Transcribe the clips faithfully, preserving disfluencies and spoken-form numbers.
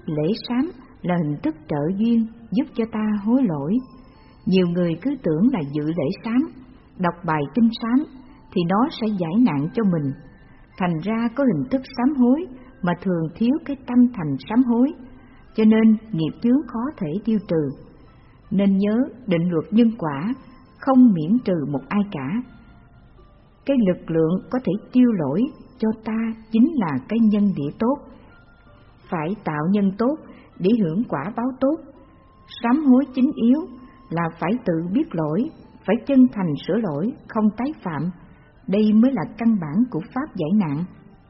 Lễ sám là hình thức trợ duyên giúp cho ta hối lỗi. Nhiều người cứ tưởng là dự lễ sám, đọc bài kinh sám thì nó sẽ giải nạn cho mình. Thành ra có hình thức sám hối mà thường thiếu cái tâm thành sám hối, cho nên nghiệp chướng khó thể tiêu trừ. Nên nhớ định luật nhân quả không miễn trừ một ai cả. Cái lực lượng có thể tiêu lỗi cho ta chính là cái nhân địa tốt. Phải tạo nhân tốt để hưởng quả báo tốt. Sám hối chính yếu là phải tự biết lỗi, phải chân thành sửa lỗi, không tái phạm. Đây mới là căn bản của pháp giải nạn.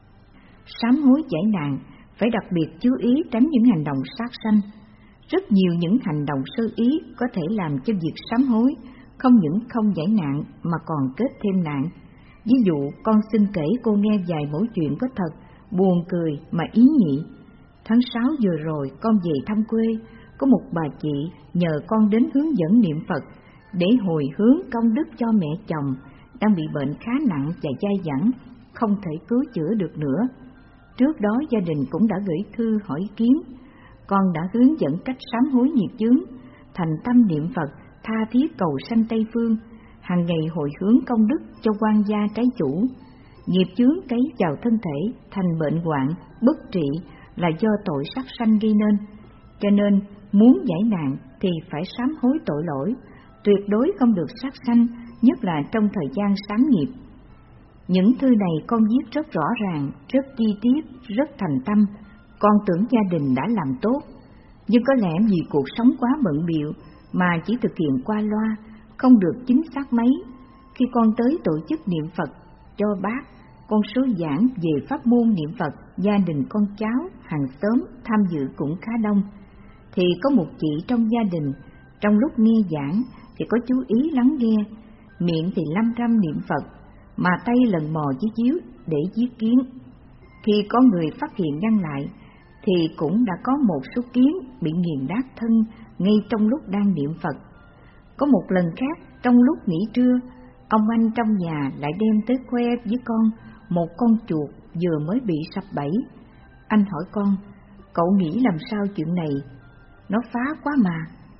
Sám hối giải nạn phải đặc biệt chú ý tránh những hành động sát sanh. Rất nhiều những hành động sơ ý có thể làm cho việc sám hối không những không giải nạn mà còn kết thêm nạn. Ví dụ, con xin kể cô nghe vài mẩu chuyện có thật, buồn cười mà ý nhị. Tháng sáu vừa rồi con về thăm quê, có một bà chị nhờ con đến hướng dẫn niệm Phật để hồi hướng công đức cho mẹ chồng đang bị bệnh khá nặng và dai dẳng, không thể cứu chữa được nữa. Trước đó gia đình cũng đã gửi thư hỏi ý kiến. Con đã hướng dẫn cách sám hối nghiệp chướng, thành tâm niệm Phật, tha thiết cầu sanh Tây Phương, hàng ngày hồi hướng công đức cho quan gia trái chủ. Nghiệp chướng cấy vào thân thể thành bệnh hoạn, bất trị là do tội sát sanh gây nên. Cho nên muốn giải nạn thì phải sám hối tội lỗi, tuyệt đối không được sát sanh, nhất là trong thời gian sám nghiệp. Những thư này con viết rất rõ ràng, rất chi tiết, rất thành tâm. Con tưởng gia đình đã làm tốt, nhưng có lẽ vì cuộc sống quá bận bịu mà chỉ thực hiện qua loa, không được chính xác mấy. Khi con tới tổ chức niệm Phật cho bác, con số giảng về pháp môn niệm Phật, gia đình con cháu, hàng xóm tham dự cũng khá đông. Thì có một chị trong gia đình, trong lúc nghe giảng thì có chú ý lắng nghe, miệng thì lăm răm niệm Phật, mà tay lần mò chiếu chiếu để viết kiến. Khi có người phát hiện ngăn lại, thì cũng đã có một số kiến bị nghiền nát thân ngay trong lúc đang niệm Phật. Có một lần khác, trong lúc nghỉ trưa, ông anh trong nhà lại đem tới khoe với con một con chuột vừa mới bị sập bẫy. Anh hỏi con, cậu nghĩ làm sao chuyện này? Nó phá quá mà.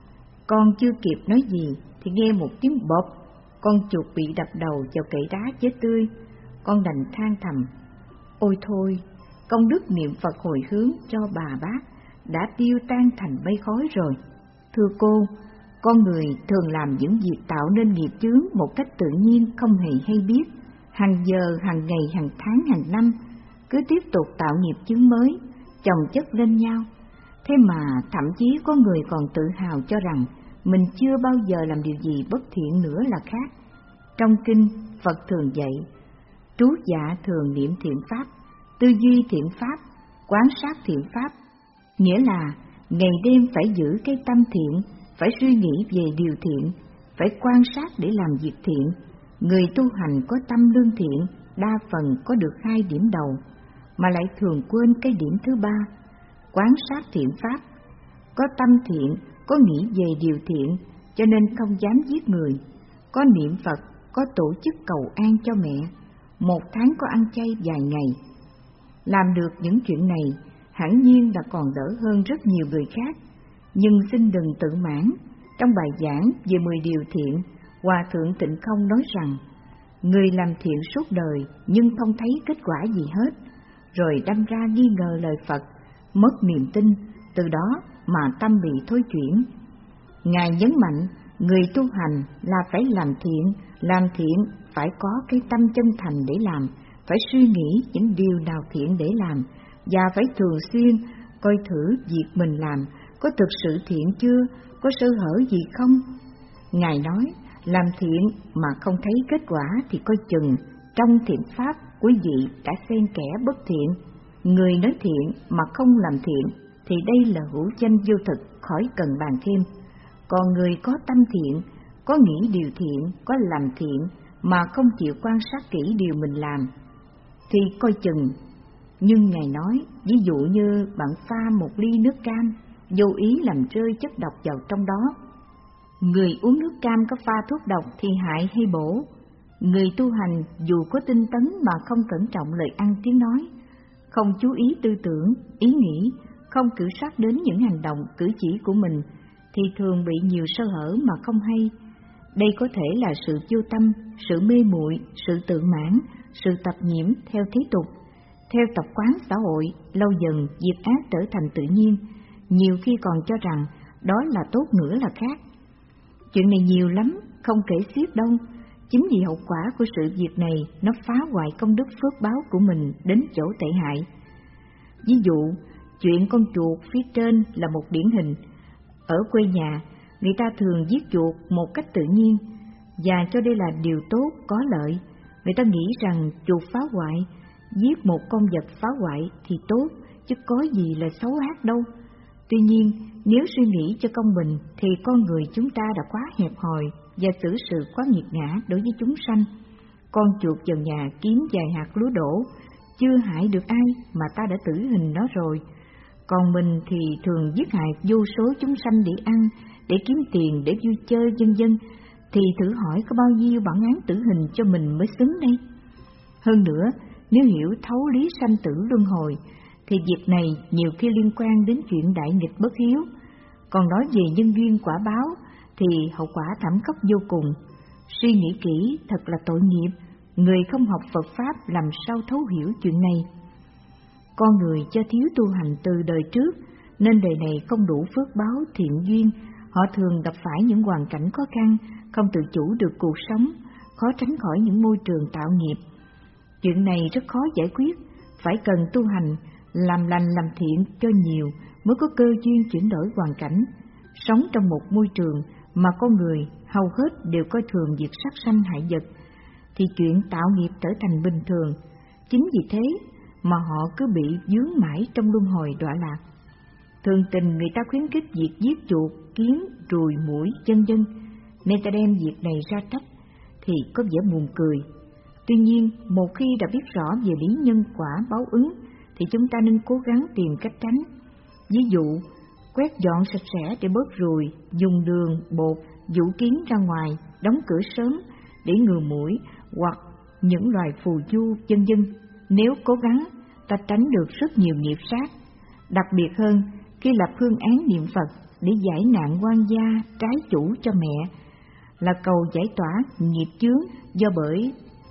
Con chưa kịp nói gì thì nghe một tiếng bộp, con chuột bị đập đầu vào kệ đá chết tươi. Con đành than thầm, ôi thôi, công đức niệm Phật hồi hướng cho bà bác đã tiêu tan thành mây khói rồi. Thưa cô, con người thường làm những việc tạo nên nghiệp chướng một cách tự nhiên, không hề hay biết. Hàng giờ, hàng ngày, hàng tháng, hàng năm cứ tiếp tục tạo nghiệp chướng mới, chồng chất lên nhau. Thế mà thậm chí có người còn tự hào cho rằng mình chưa bao giờ làm điều gì bất thiện nữa là khác. Trong kinh, Phật thường dạy, trú dạ thường niệm thiện pháp, tư duy thiện pháp, quán sát thiện pháp. Nghĩa là ngày đêm phải giữ cái tâm thiện, phải suy nghĩ về điều thiện, phải quan sát để làm việc thiện. Người tu hành có tâm lương thiện, đa phần có được hai điểm đầu, mà lại thường quên cái điểm thứ ba, quán sát thiện pháp. Có tâm thiện, có nghĩ về điều thiện, cho nên không dám giết người. Có niệm Phật, có tổ chức cầu an cho mẹ, một tháng có ăn chay vài ngày. Làm được những chuyện này, hẳn nhiên là còn đỡ hơn rất nhiều người khác. Nhưng xin đừng tự mãn. Trong bài giảng về mười điều thiện, Hòa Thượng Tịnh Không nói rằng, người làm thiện suốt đời nhưng không thấy kết quả gì hết, rồi đâm ra nghi ngờ lời Phật, mất niềm tin, từ đó mà tâm bị thối chuyển. Ngài nhấn mạnh, người tu hành là phải làm thiện, làm thiện phải có cái tâm chân thành để làm, phải suy nghĩ những điều nào thiện để làm, và phải thường xuyên coi thử việc mình làm có thực sự thiện chưa, có sơ hở gì không. Ngài nói, làm thiện mà không thấy kết quả thì coi chừng trong thiện pháp quý vị đã xen kẽ bất thiện. Người nói thiện mà không làm thiện thì đây là hữu danh vô thực, khỏi cần bàn thêm. Còn người có tâm thiện, có nghĩ điều thiện, có làm thiện mà không chịu quan sát kỹ điều mình làm thì coi chừng. Nhưng Ngài nói, ví dụ như bạn pha một ly nước cam, vô ý làm rơi chất độc vào trong đó. Người uống nước cam có pha thuốc độc thì hại hay bổ? Người tu hành dù có tinh tấn mà không cẩn trọng lời ăn tiếng nói, không chú ý tư tưởng, ý nghĩ, không kiểm soát đến những hành động cử chỉ của mình thì thường bị nhiều sơ hở mà không hay. Đây có thể là sự vô tâm, sự mê muội, sự tự mãn, sự tập nhiễm theo thế tục, theo tập quán xã hội, lâu dần diệt ác trở thành tự nhiên, nhiều khi còn cho rằng đó là tốt nữa là khác. Chuyện này nhiều lắm, không kể xiết đâu. Chính vì hậu quả của sự việc này nó phá hoại công đức phước báo của mình đến chỗ tệ hại. Ví dụ, chuyện con chuột phía trên là một điển hình. Ở quê nhà, người ta thường giết chuột một cách tự nhiên, và cho đây là điều tốt, có lợi. Người ta nghĩ rằng chuột phá hoại, giết một con vật phá hoại thì tốt, chứ có gì là xấu ác đâu. Tuy nhiên, nếu suy nghĩ cho công bình thì con người chúng ta đã quá hẹp hòi và xử sự quá nghiệt ngã đối với chúng sanh. Con chuột vào nhà kiếm vài hạt lúa đổ, chưa hại được ai mà ta đã tử hình nó rồi. Còn mình thì thường giết hại vô số chúng sanh để ăn, để kiếm tiền, để vui chơi vân vân, thì thử hỏi có bao nhiêu bản án tử hình cho mình mới xứng đây. Hơn nữa, nếu hiểu thấu lý sanh tử luân hồi, thì việc này nhiều khi liên quan đến chuyện đại nghịch bất hiếu. Còn nói về nhân duyên quả báo thì hậu quả thảm khốc vô cùng. Suy nghĩ kỹ thật là tội nghiệp, người không học Phật Pháp làm sao thấu hiểu chuyện này. Con người do thiếu tu hành từ đời trước, nên đời này không đủ phước báo thiện duyên, họ thường gặp phải những hoàn cảnh khó khăn, không tự chủ được cuộc sống, khó tránh khỏi những môi trường tạo nghiệp. Chuyện này rất khó giải quyết, phải cần tu hành, làm lành làm thiện cho nhiều mới có cơ duyên chuyển đổi hoàn cảnh. Sống trong một môi trường mà con người hầu hết đều coi thường việc sát sanh hại vật, thì chuyện tạo nghiệp trở thành bình thường. Chính vì thế mà họ cứ bị vướng mãi trong luân hồi đọa lạc. Thường tình người ta khuyến khích việc giết chuột, kiến, ruồi, muỗi, vân vân, nên ta đem việc này ra trách thì có vẻ buồn cười. Tuy nhiên, một khi đã biết rõ về lý nhân quả báo ứng thì chúng ta nên cố gắng tìm cách tránh. Ví dụ, quét dọn sạch sẽ để bớt ruồi, dùng đường, bột, dụ kiến ra ngoài, đóng cửa sớm để ngừa muỗi hoặc những loài phù du, vân vân. Nếu cố gắng, ta tránh được rất nhiều nghiệp sát. Đặc biệt hơn, khi lập phương án niệm Phật để giải nạn oan gia, trái chủ cho mẹ, là cầu giải tỏa nghiệp chướng do bởi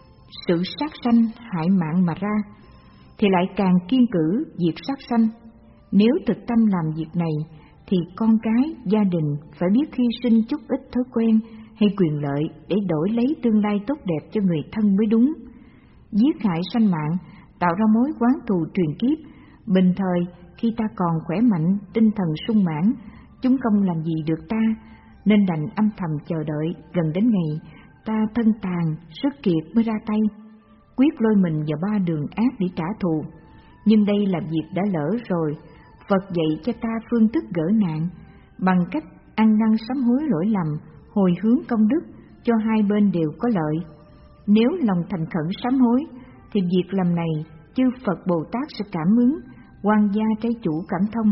sự sát sanh hại mạng mà ra, thì lại càng kiên cử việc sát sanh. Nếu thực tâm làm việc này, thì con cái, gia đình phải biết hy sinh chút ít thói quen hay quyền lợi để đổi lấy tương lai tốt đẹp cho người thân mới đúng. Giết hại sanh mạng, tạo ra mối oán thù truyền kiếp. Bình thời, khi ta còn khỏe mạnh, tinh thần sung mãn, chúng không làm gì được ta, nên đành âm thầm chờ đợi gần đến ngày ta thân tàn, sức kiệt mới ra tay, quyết lôi mình vào ba đường ác để trả thù. Nhưng đây là việc đã lỡ rồi. Phật dạy cho ta phương thức gỡ nạn bằng cách ăn năn sám hối lỗi lầm, hồi hướng công đức cho hai bên đều có lợi. Nếu lòng thành khẩn sám hối thì việc làm này chư Phật Bồ Tát sẽ cảm ứng, oan gia trái chủ cảm thông.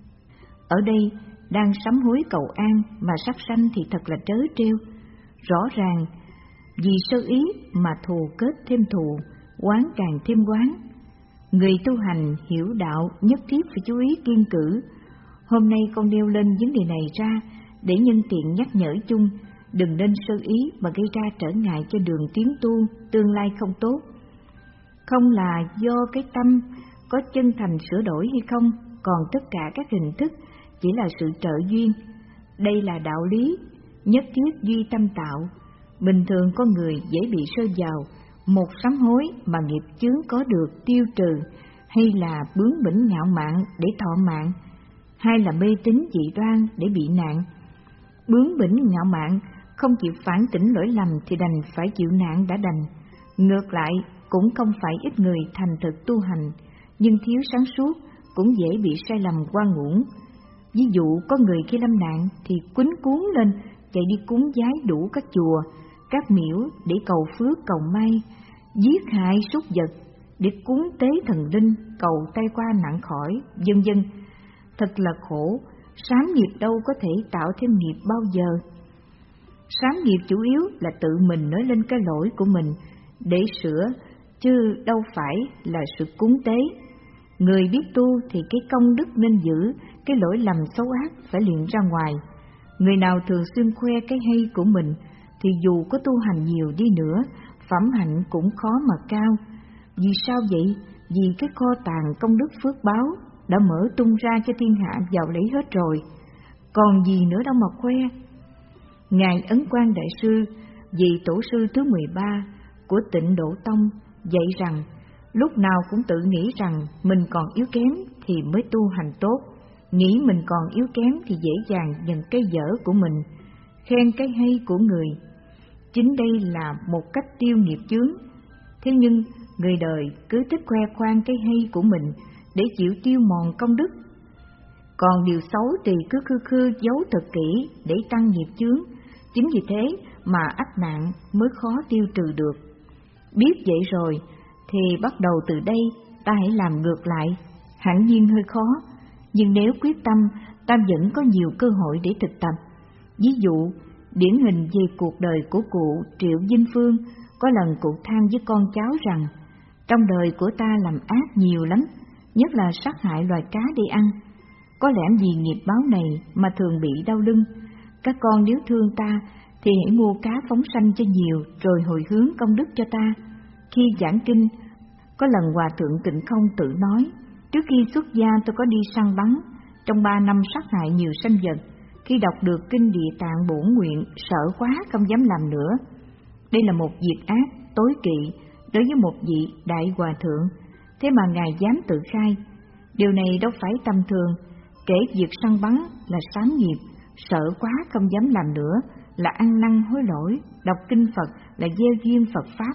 Ở đây đang sám hối cầu an mà sát sanh thì thật là trớ trêu. Rõ ràng vì sơ ý mà thù kết thêm thù, oán càng thêm oán. Người tu hành hiểu đạo nhất thiết phải chú ý kiêng cử. Hôm nay con nêu lên vấn đề này ra để nhân tiện nhắc nhở chung, đừng nên sơ ý mà gây ra trở ngại cho đường tiến tu tương lai không tốt. Không là do cái tâm có chân thành sửa đổi hay không, còn tất cả các hình thức chỉ là sự trợ duyên. Đây là đạo lý, nhất thiết duy tâm tạo. Bình thường con người dễ bị sơ vào một sám hối mà nghiệp chướng có được tiêu trừ, hay là bướng bỉnh ngạo mạn để thọ mạng, hay là mê tín dị đoan để bị nạn. Bướng bỉnh ngạo mạn không chịu phản tỉnh lỗi lầm thì đành phải chịu nạn đã đành. Ngược lại, cũng không phải ít người thành thực tu hành, nhưng thiếu sáng suốt cũng dễ bị sai lầm oan uổng. Ví dụ có người khi lâm nạn thì quýnh cuốn lên chạy đi cúng vái đủ các chùa, các miễu để cầu phước cầu may, giết hại súc vật để cúng tế thần linh cầu tai qua nạn khỏi, vân vân. Thật là khổ, sám nghiệp đâu có thể tạo thêm nghiệp bao giờ. Sám nghiệp chủ yếu là tự mình nói lên cái lỗi của mình để sửa, chứ đâu phải là sự cúng tế. Người biết tu thì cái công đức nên giữ, cái lỗi lầm xấu ác phải luyện ra ngoài. Người nào thường xuyên khoe cái hay của mình thì dù có tu hành nhiều đi nữa, phẩm hạnh cũng khó mà cao. Vì sao vậy? Vì cái kho tàng công đức phước báo đã mở tung ra cho thiên hạ vào lấy hết rồi, còn gì nữa đâu mà khoe. Ngài Ấn Quang Đại Sư, vị tổ sư thứ mười ba của Tịnh Độ Tông, dạy rằng lúc nào cũng tự nghĩ rằng mình còn yếu kém thì mới tu hành tốt, nghĩ mình còn yếu kém thì dễ dàng nhận cái dở của mình, khen cái hay của người. Chính đây là một cách tiêu nghiệp chướng. Thế nhưng người đời cứ thích khoe khoang cái hay của mình để chịu tiêu mòn công đức, còn điều xấu thì cứ khư khư giấu thật kỹ để tăng nghiệp chướng. Chính vì thế mà ách nạn mới khó tiêu trừ được. Biết vậy rồi thì bắt đầu từ đây ta hãy làm ngược lại. Hẳn nhiên hơi khó, nhưng nếu quyết tâm, ta vẫn có nhiều cơ hội để thực tập. Ví dụ, điển hình về cuộc đời của cụ Triệu Vinh Phương, có lần cụ than với con cháu rằng trong đời của ta làm ác nhiều lắm, nhất là sát hại loài cá để ăn. Có lẽ vì nghiệp báo này mà thường bị đau lưng. Các con nếu thương ta thì hãy mua cá phóng sanh cho nhiều rồi hồi hướng công đức cho ta. Khi giảng kinh, có lần Hòa Thượng Tịnh Không tự nói, trước khi xuất gia tôi có đi săn bắn, trong ba năm sát hại nhiều sanh vật. Khi đọc được kinh Địa Tạng Bổn Nguyện, sợ quá không dám làm nữa. Đây là một việc ác, tối kỵ đối với một vị đại hòa thượng, thế mà Ngài dám tự khai. Điều này đâu phải tầm thường, kể việc săn bắn là sám nghiệp, sợ quá không dám làm nữa là ăn năn hối lỗi, đọc kinh Phật là gieo duyên Phật Pháp.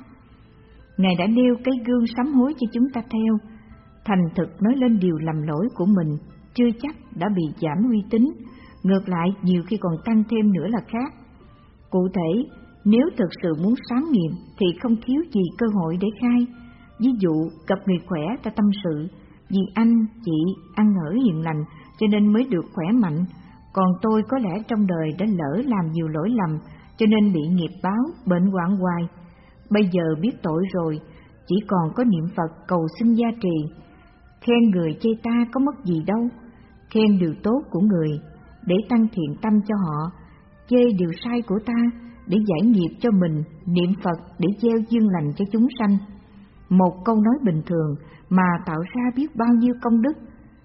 Ngài đã nêu cái gương sám hối cho chúng ta theo, thành thực nói lên điều lầm lỗi của mình, chưa chắc đã bị giảm uy tín, ngược lại nhiều khi còn tăng thêm nữa là khác. Cụ thể, nếu thực sự muốn sám nghiệp thì không thiếu gì cơ hội để khai. Ví dụ, gặp người khỏe ta tâm sự, vì anh, chị ăn ở hiền lành cho nên mới được khỏe mạnh, còn tôi có lẽ trong đời đã lỡ làm nhiều lỗi lầm cho nên bị nghiệp báo, bệnh hoạn hoài. Bây giờ biết tội rồi, chỉ còn có niệm Phật cầu xin gia trì. Khen người chê ta có mất gì đâu, khen điều tốt của người để tăng thiện tâm cho họ, chê điều sai của ta để giải nghiệp cho mình, niệm Phật để gieo duyên lành cho chúng sanh. Một câu nói bình thường mà tạo ra biết bao nhiêu công đức.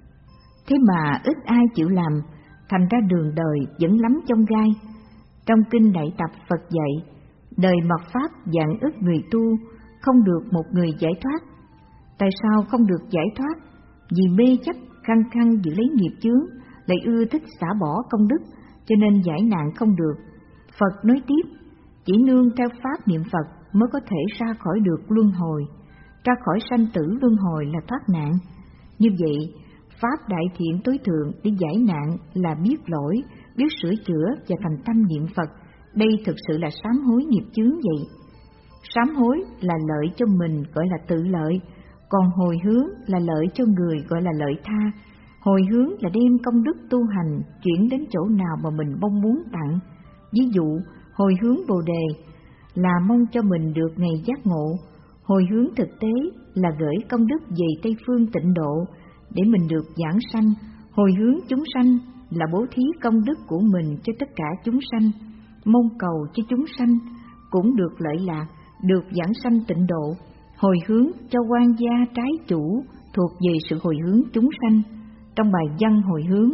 Thế mà ít ai chịu làm, thành ra đường đời vẫn lắm chông gai. Trong kinh Đại Tập Phật dạy, đời mạt Pháp vạn ức người tu, không được một người giải thoát. Tại sao không được giải thoát? Vì mê chấp khăng khăng giữ lấy nghiệp chướng, lại ưa thích xả bỏ công đức, cho nên giải nạn không được. Phật nói tiếp, chỉ nương theo pháp niệm Phật mới có thể ra khỏi được luân hồi, ra khỏi sanh tử luân hồi là thoát nạn. Như vậy, pháp đại thiện tối thượng để giải nạn là biết lỗi, biết sửa chữa và thành tâm niệm Phật. Đây thực sự là sám hối nghiệp chướng vậy. Sám hối là lợi cho mình gọi là tự lợi, còn hồi hướng là lợi cho người gọi là lợi tha. Hồi hướng là đem công đức tu hành chuyển đến chỗ nào mà mình mong muốn tặng. Ví dụ, hồi hướng Bồ Đề là mong cho mình được ngày giác ngộ. Hồi hướng thực tế là gửi công đức về Tây Phương Tịnh Độ để mình được giảng sanh. Hồi hướng chúng sanh là bố thí công đức của mình cho tất cả chúng sanh, mong cầu cho chúng sanh cũng được lợi lạc, được giảng sanh tịnh độ. Hồi hướng cho quan gia trái chủ thuộc về sự hồi hướng chúng sanh. Trong bài văn hồi hướng,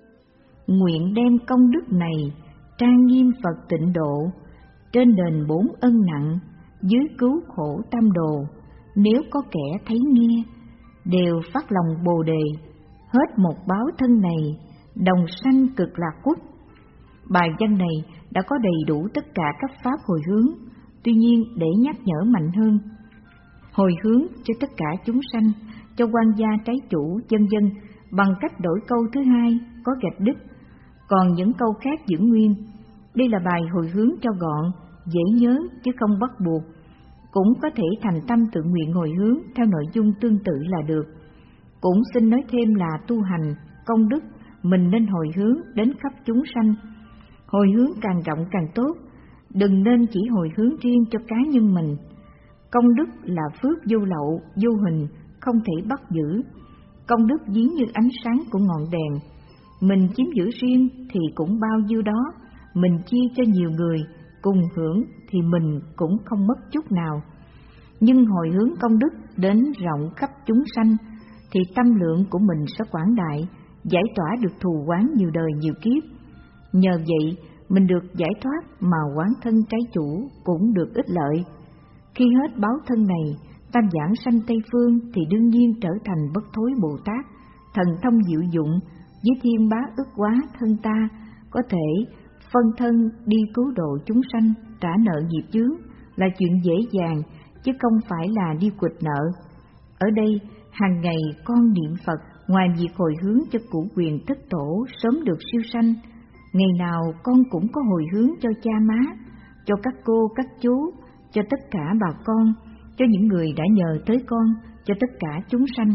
nguyện đem công đức này trang nghiêm Phật tịnh độ, trên đền bốn ân nặng, dưới cứu khổ tam đồ. Nếu có kẻ thấy nghe, đều phát lòng Bồ Đề, hết một báo thân này, đồng sanh cực lạc quốc. Bài văn này đã có đầy đủ tất cả các pháp hồi hướng, tuy nhiên để nhắc nhở mạnh hơn, hồi hướng cho tất cả chúng sanh, cho quan gia trái chủ, vân vân, bằng cách đổi câu thứ hai có gạch đích, còn những câu khác giữ nguyên. Đây là bài hồi hướng cho gọn, dễ nhớ chứ không bắt buộc. Cũng có thể thành tâm tự nguyện hồi hướng theo nội dung tương tự là được. Cũng xin nói thêm là tu hành, công đức, mình nên hồi hướng đến khắp chúng sanh. Hồi hướng càng rộng càng tốt, đừng nên chỉ hồi hướng riêng cho cá nhân mình. Công đức là phước vô lậu, vô hình, không thể bắt giữ. Công đức ví như ánh sáng của ngọn đèn, mình chiếm giữ riêng thì cũng bao nhiêu đó, mình chia cho nhiều người cùng hưởng thì mình cũng không mất chút nào. Nhưng hồi hướng công đức đến rộng khắp chúng sanh thì tâm lượng của mình sẽ quảng đại, giải tỏa được thù oán nhiều đời nhiều kiếp. Nhờ vậy mình được giải thoát mà oán thân trái chủ cũng được ích lợi. Khi hết báo thân này, tam giảng sanh Tây Phương thì đương nhiên trở thành bất thối Bồ Tát, thần thông diệu dụng, với thiên bá ức quá thân ta, có thể phân thân đi cứu độ chúng sanh, trả nợ nghiệp chướng là chuyện dễ dàng, chứ không phải là đi quỵt nợ. Ở đây, hàng ngày con niệm Phật, ngoài việc hồi hướng cho cụ quyền thất tổ sớm được siêu sanh, ngày nào con cũng có hồi hướng cho cha má, cho các cô, các chú, cho tất cả bà con, cho những người đã nhờ tới con, cho tất cả chúng sanh.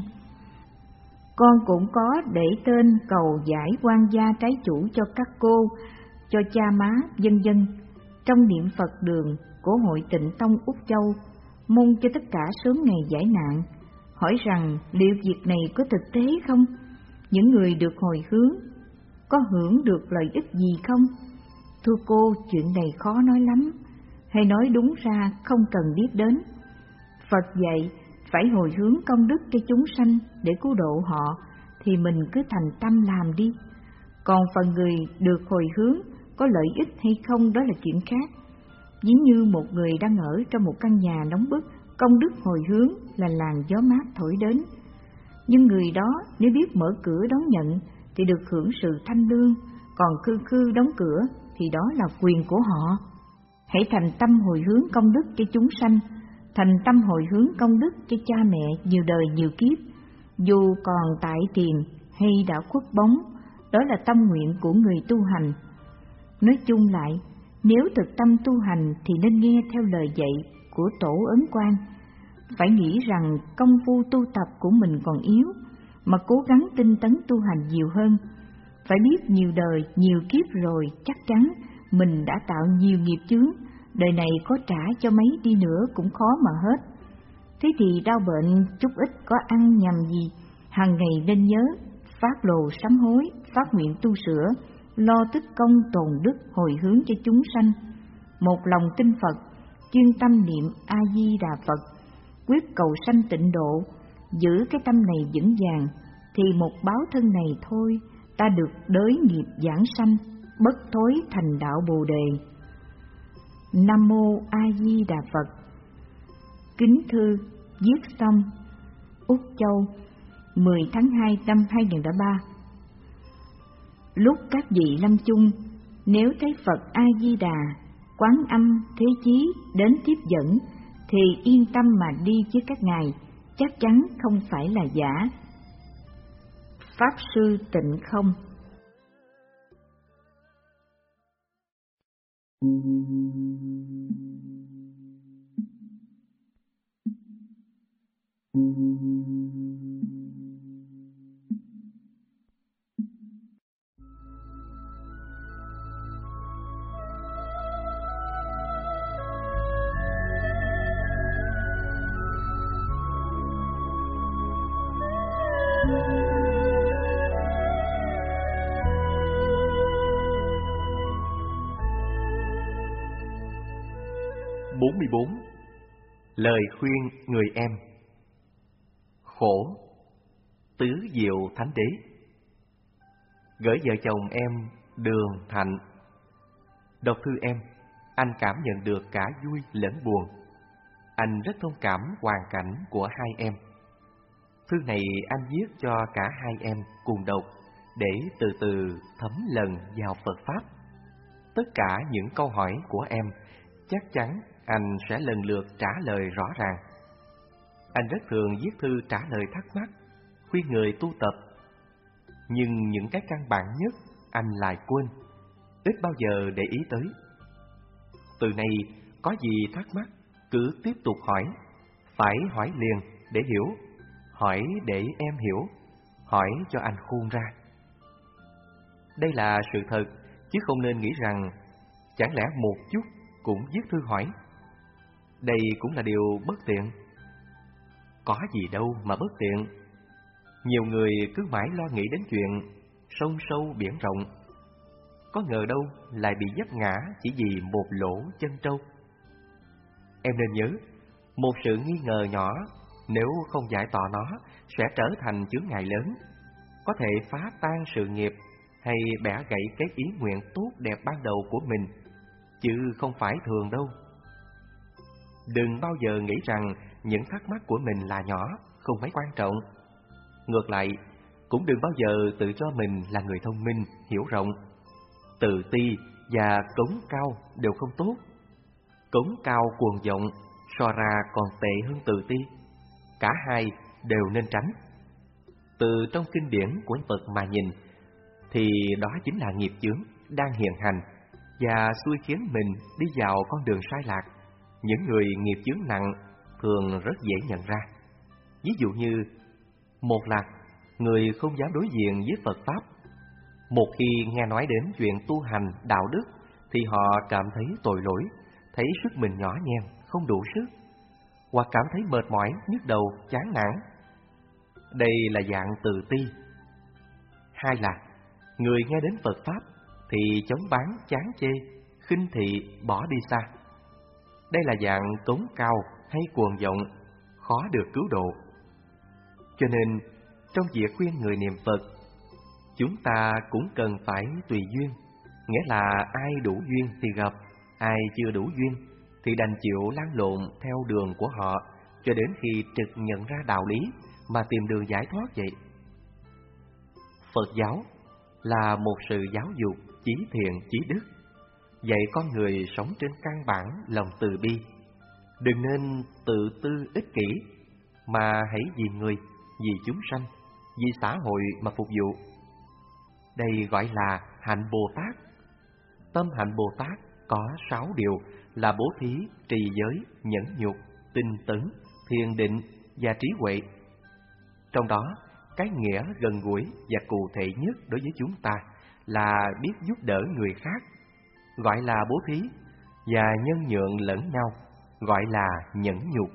Con cũng có để tên cầu giải quan gia trái chủ cho các cô, cho cha má, vân vân. Trong niệm Phật đường của Hội Tịnh Tông Úc Châu, mong cho tất cả sớm ngày giải nạn. Hỏi rằng liệu việc này có thực tế không? Những người được hồi hướng có hưởng được lợi ích gì không? Thưa cô, chuyện này khó nói lắm, hay nói đúng ra không cần biết đến. Phật dạy phải hồi hướng công đức cho chúng sanh để cứu độ họ, thì mình cứ thành tâm làm đi. Còn phần người được hồi hướng có lợi ích hay không đó là chuyện khác. Ví như một người đang ở trong một căn nhà nóng bức, công đức hồi hướng là làn gió mát thổi đến. Nhưng người đó nếu biết mở cửa đón nhận thì được hưởng sự thanh lương, còn khư khư đóng cửa thì đó là quyền của họ. Hãy thành tâm hồi hướng công đức cho chúng sanh, thành tâm hồi hướng công đức cho cha mẹ nhiều đời nhiều kiếp, dù còn tại tiền hay đã khuất bóng, đó là tâm nguyện của người tu hành. Nói chung lại, nếu thực tâm tu hành thì nên nghe theo lời dạy của Tổ Ấn Quang, phải nghĩ rằng công phu tu tập của mình còn yếu, mà cố gắng tinh tấn tu hành nhiều hơn. Phải biết nhiều đời, nhiều kiếp rồi chắc chắn mình đã tạo nhiều nghiệp chướng, đời này có trả cho mấy đi nữa cũng khó mà hết. Thế thì đau bệnh chút ít có ăn nhầm gì, hàng ngày nên nhớ phát lồ sám hối, phát nguyện tu sửa, lo tích công tồn đức hồi hướng cho chúng sanh. Một lòng tin Phật, chuyên tâm niệm A Di Đà Phật, quyết cầu sanh tịnh độ, giữ cái tâm này vững vàng, thì một báo thân này thôi, ta được đới nghiệp giảng sanh, bất thối thành đạo Bồ Đề. Nam Mô A Di Đà Phật. Kính thư viết xong, Úc Châu, mười tháng hai năm hai nghìn lẻ ba. Lúc các vị lâm chung, nếu thấy Phật A Di Đà, Quán Âm, Thế Chí đến tiếp dẫn, thì yên tâm mà đi với các ngài, chắc chắn không phải là giả. Pháp Sư Tịnh Không. bốn mươi bốn. Lời khuyên người em. Khổ, tứ diệu thánh đế. Gửi vợ chồng em Đường Thạnh. Đọc thư em, anh cảm nhận được cả vui lẫn buồn. Anh rất thông cảm hoàn cảnh của hai em. Thư này anh viết cho cả hai em cùng đọc, để từ từ thấm lần vào Phật Pháp. Tất cả những câu hỏi của em chắc chắn anh sẽ lần lượt trả lời rõ ràng. Anh rất thường viết thư trả lời thắc mắc, khuyên người tu tập. Nhưng những cái căn bản nhất anh lại quên, ít bao giờ để ý tới. Từ nay có gì thắc mắc cứ tiếp tục hỏi, phải hỏi liền để hiểu, hỏi để em hiểu, hỏi cho anh khôn ra. Đây là sự thật, chứ không nên nghĩ rằng chẳng lẽ một chút cũng viết thư hỏi. Đây cũng là điều bất tiện. Có gì đâu mà bất tiện. Nhiều người cứ mãi lo nghĩ đến chuyện sông sâu biển rộng, có ngờ đâu lại bị vấp ngã chỉ vì một lỗ chân trâu. Em nên nhớ, một sự nghi ngờ nhỏ nếu không giải tỏa nó sẽ trở thành chướng ngại lớn, có thể phá tan sự nghiệp hay bẻ gãy cái ý nguyện tốt đẹp ban đầu của mình, chứ không phải thường đâu. Đừng bao giờ nghĩ rằng những thắc mắc của mình là nhỏ, không mấy quan trọng. Ngược lại, cũng đừng bao giờ tự cho mình là người thông minh, hiểu rộng. Tự ti và cống cao đều không tốt. Cống cao cuồng vọng so ra còn tệ hơn tự ti. Cả hai đều nên tránh. Từ trong kinh điển của Phật mà nhìn, thì đó chính là nghiệp chướng đang hiện hành và xui khiến mình đi vào con đường sai lạc. Những người nghiệp chướng nặng thường rất dễ nhận ra. Ví dụ như, một là người không dám đối diện với Phật Pháp. Một khi nghe nói đến chuyện tu hành, đạo đức, thì họ cảm thấy tội lỗi, thấy sức mình nhỏ nhen, không đủ sức, hoặc cảm thấy mệt mỏi, nhức đầu, chán nản. Đây là dạng tự ti. Hai là người nghe đến Phật Pháp thì chống bán, chán chê, khinh thị, bỏ đi xa. Đây là dạng cống cao hay cuồng vọng, khó được cứu độ. Cho nên, trong việc khuyên người niệm Phật, chúng ta cũng cần phải tùy duyên. Nghĩa là ai đủ duyên thì gặp, ai chưa đủ duyên thì đành chịu lăn lộn theo đường của họ, cho đến khi trực nhận ra đạo lý mà tìm đường giải thoát vậy. Phật giáo là một sự giáo dục chí thiện chí đức, dạy con người sống trên căn bản lòng từ bi. Đừng nên tự tư ích kỷ, mà hãy vì người, vì chúng sanh, vì xã hội mà phục vụ. Đây gọi là hạnh Bồ Tát. Tâm hạnh Bồ Tát có sáu điều là bố thí, trì giới, nhẫn nhục, tinh tấn, thiền định và trí huệ. Trong đó, cái nghĩa gần gũi và cụ thể nhất đối với chúng ta là biết giúp đỡ người khác, gọi là bố thí, và nhân nhượng lẫn nhau, gọi là nhẫn nhục.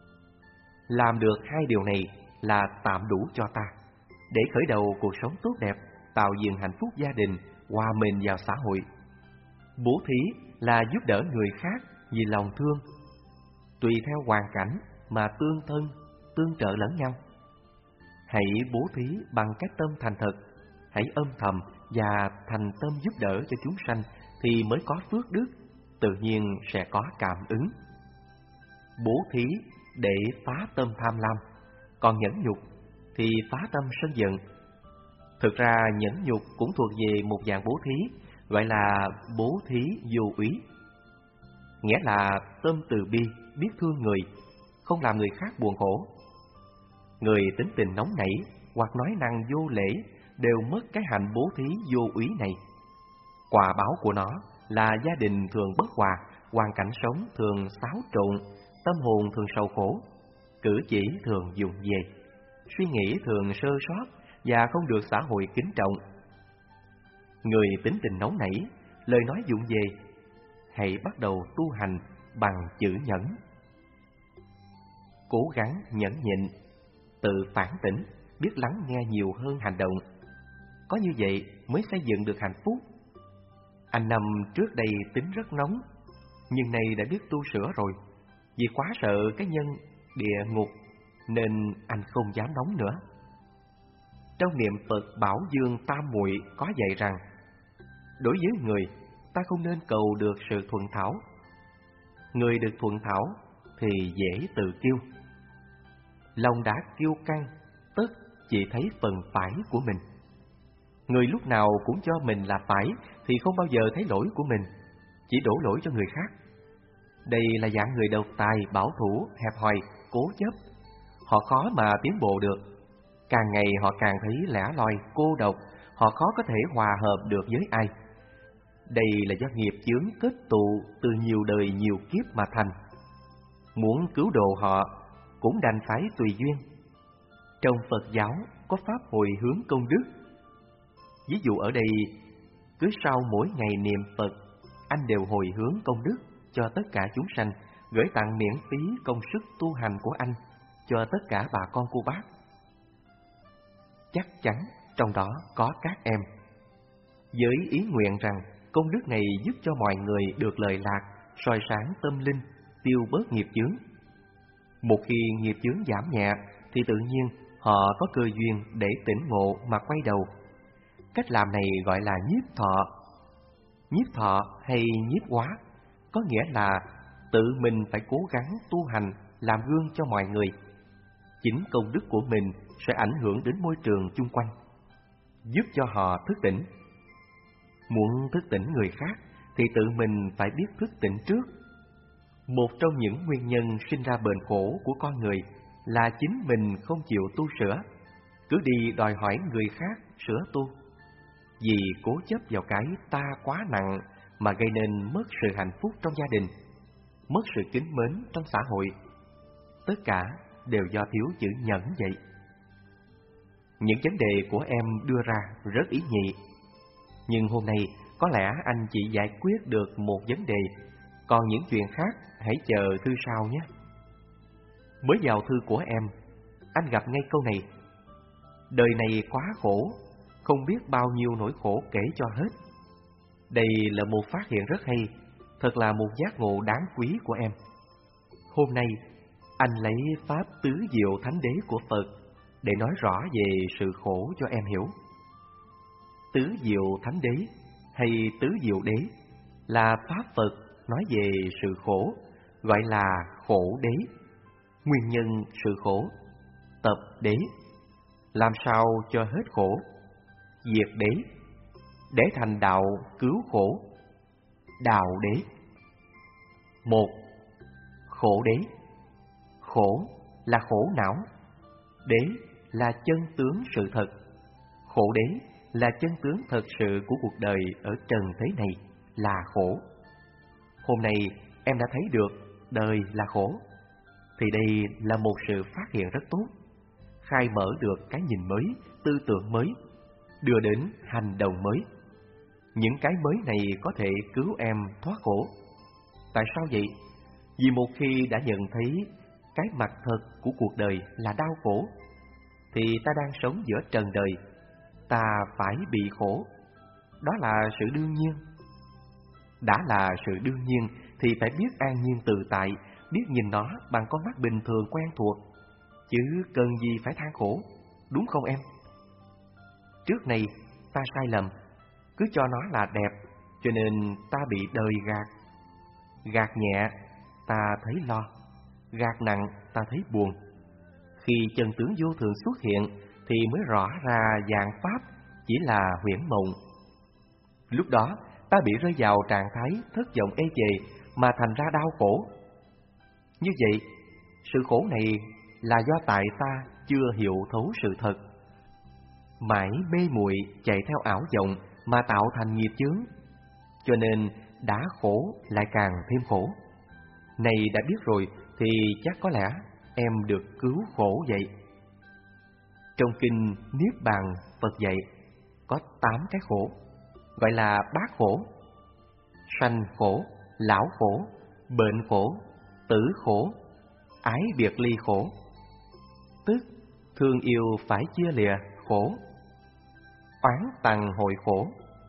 Làm được hai điều này là tạm đủ cho ta, để khởi đầu cuộc sống tốt đẹp, tạo dựng hạnh phúc gia đình, hòa mình vào xã hội. Bố thí là giúp đỡ người khác vì lòng thương, tùy theo hoàn cảnh mà tương thân, tương trợ lẫn nhau. Hãy bố thí bằng cách tâm thành thật, hãy âm thầm và thành tâm giúp đỡ cho chúng sanh thì mới có phước đức, tự nhiên sẽ có cảm ứng. Bố thí để phá tâm tham lam, còn nhẫn nhục thì phá tâm sân giận. Thực ra nhẫn nhục cũng thuộc về một dạng bố thí, gọi là bố thí vô úy. Nghĩa là tâm từ bi, biết thương người, không làm người khác buồn khổ. Người tính tình nóng nảy hoặc nói năng vô lễ đều mất cái hạnh bố thí vô úy này. Quả báo của nó là gia đình thường bất hòa, hoàn cảnh sống thường xáo trộn, tâm hồn thường sầu khổ, cử chỉ thường dùng về, suy nghĩ thường sơ sót và không được xã hội kính trọng. Người tính tình nóng nảy, lời nói dụng về, hãy bắt đầu tu hành bằng chữ nhẫn. Cố gắng nhẫn nhịn, tự phản tỉnh, biết lắng nghe nhiều hơn hành động. Có như vậy mới xây dựng được hạnh phúc. Anh Năm trước đây tính rất nóng, nhưng nay đã biết tu sửa rồi. Vì quá sợ cái nhân địa ngục nên anh không dám nóng nữa. Trong niệm Phật Bảo Dương Tam Muội có dạy rằng, đối với người, ta không nên cầu được sự thuận thảo. Người được thuận thảo thì dễ tự kiêu. Lòng đã kiêu căng, tất chỉ thấy phần phải của mình. Người lúc nào cũng cho mình là phải thì không bao giờ thấy lỗi của mình, chỉ đổ lỗi cho người khác. Đây là dạng người độc tài, bảo thủ, hẹp hòi, cố chấp. Họ khó mà tiến bộ được. Càng ngày họ càng thấy lẻ loi, cô độc, họ khó có thể hòa hợp được với ai. Đây là do nghiệp chướng kết tụ từ nhiều đời nhiều kiếp mà thành. Muốn cứu độ họ cũng đành phải tùy duyên. Trong Phật giáo có pháp hồi hướng công đức. Ví dụ ở đây, cứ sau mỗi ngày niệm Phật, anh đều hồi hướng công đức cho tất cả chúng sanh, gửi tặng miễn phí công sức tu hành của anh cho tất cả bà con cô bác. chắc chắn trong đó có các em. Với ý nguyện rằng công đức này giúp cho mọi người được lợi lạc, soi sáng tâm linh, tiêu bớt nghiệp chướng. Một khi nghiệp chướng giảm nhẹ thì tự nhiên họ có cơ duyên để tỉnh ngộ mà quay đầu. Cách làm này gọi là nhiếp thọ. Nhiếp thọ hay nhiếp hóa có nghĩa là tự mình phải cố gắng tu hành, làm gương cho mọi người. Chính công đức của mình sẽ ảnh hưởng đến môi trường chung quanh, giúp cho họ thức tỉnh. Muốn thức tỉnh người khác thì tự mình phải biết thức tỉnh trước. Một trong những nguyên nhân sinh ra bệnh khổ của con người là chính mình không chịu tu sửa, cứ đi đòi hỏi người khác sửa tu. Vì cố chấp vào cái ta quá nặng mà gây nên mất sự hạnh phúc trong gia đình, mất sự kính mến trong xã hội. Tất cả đều do thiếu chữ nhẫn vậy. Những vấn đề của em đưa ra rất ý nhị, nhưng hôm nay có lẽ anh chỉ giải quyết được một vấn đề, còn những chuyện khác hãy chờ thư sau nhé. Mới vào thư của em, anh gặp ngay câu này: đời này quá khổ, không biết bao nhiêu nỗi khổ kể cho hết. Đây là một phát hiện rất hay, thật là một giác ngộ đáng quý của em. Hôm nay, anh lấy pháp tứ diệu thánh đế của Phật để nói rõ về sự khổ cho em hiểu. Tứ diệu thánh đế hay tứ diệu đế là pháp Phật nói về sự khổ, gọi là khổ đế. Nguyên nhân sự khổ, tập đế, làm sao cho hết khổ, diệt đế, để thành đạo cứu khổ, đạo đế. Một, khổ đế. Khổ là khổ não, đế là chân tướng sự thật. Khổ đế là chân tướng thật sự của cuộc đời ở trần thế này là khổ. Hôm nay em đã thấy được đời là khổ, thì đây là một sự phát hiện rất tốt, khai mở được cái nhìn mới, tư tưởng mới, đưa đến hành động mới. Những cái mới này có thể cứu em thoát khổ. Tại sao vậy? Vì một khi đã nhận thấy cái mặt thật của cuộc đời là đau khổ, thì ta đang sống giữa trần đời, ta phải bị khổ. Đó là sự đương nhiên. Đã là sự đương nhiên thì phải biết an nhiên tự tại, biết nhìn nó bằng con mắt bình thường quen thuộc, chứ cần gì phải than khổ, đúng không em? Trước này ta sai lầm, cứ cho nó là đẹp, cho nên ta bị đời gạt. Gạt nhẹ ta thấy lo, gạt nặng ta thấy buồn. Khi chân tướng vô thường xuất hiện thì mới rõ ra dạng pháp chỉ là huyễn mộng. Lúc đó ta bị rơi vào trạng thái thất vọng ê chề mà thành ra đau khổ. Như vậy, sự khổ này là do tại ta chưa hiểu thấu sự thật, mãi mê muội chạy theo ảo vọng mà tạo thành nghiệp chướng, cho nên đã khổ lại càng thêm khổ. Này đã biết rồi thì chắc có lẽ em được cứu khổ vậy. Trong kinh Niết Bàn, Phật dạy có tám cái khổ, gọi là bát khổ: sanh khổ, lão khổ, bệnh khổ, tử khổ, ái biệt ly khổ, tức thương yêu phải chia lìa khổ, oán tằng hội khổ,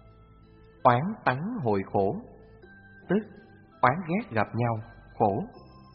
oán tắng hội khổ, tức oán ghét gặp nhau khổ,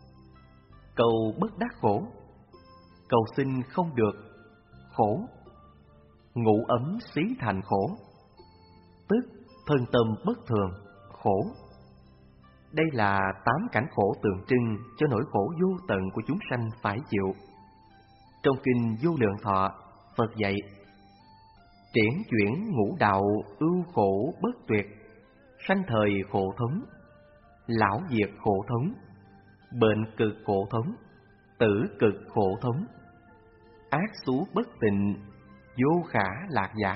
cầu bất đắc khổ, cầu xin không được khổ, ngủ ấm xí thành khổ, tức thân tâm bất thường khổ. Đây là tám cảnh khổ tượng trưng cho nỗi khổ vô tận của chúng sanh phải chịu. Trong kinh Vô Lượng Thọ, Phật dạy: triển chuyển ngũ đạo ưu khổ bất tuyệt, sanh thời khổ thống, lão diệt khổ thống, bệnh cực khổ thống, tử cực khổ thống, ác xú bất tịnh, vô khả lạc giả.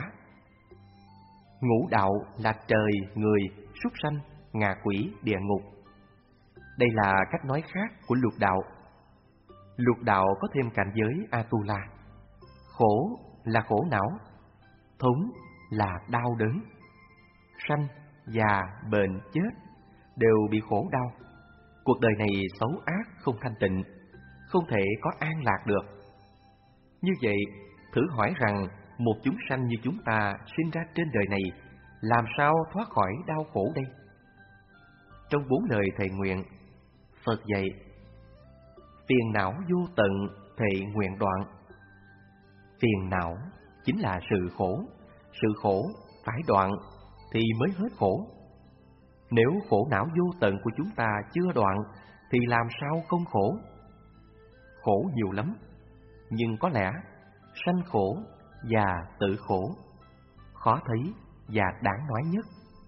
Ngũ đạo là trời, người, súc sanh, ngạ quỷ, địa ngục. Đây là cách nói khác của lục đạo. Lục đạo có thêm cảnh giới Atula. Khổ là khổ não, thống là đau đớn, sanh, già, bệnh, chết đều bị khổ đau. Cuộc đời này xấu ác không thanh tịnh, không thể có an lạc được. Như vậy, thử hỏi rằng một chúng sanh như chúng ta sinh ra trên đời này làm sao thoát khỏi đau khổ đây? Trong bốn lời thệ nguyện, Phật dạy: phiền não vô tận thệ nguyện đoạn. Phiền não chính là sự khổ, sự khổ phải đoạn thì mới hết khổ. Nếu khổ não vô tận của chúng ta chưa đoạn thì làm sao không khổ? Khổ nhiều lắm, nhưng có lẽ sanh khổ và tự khổ khó thấy và đáng nói nhất.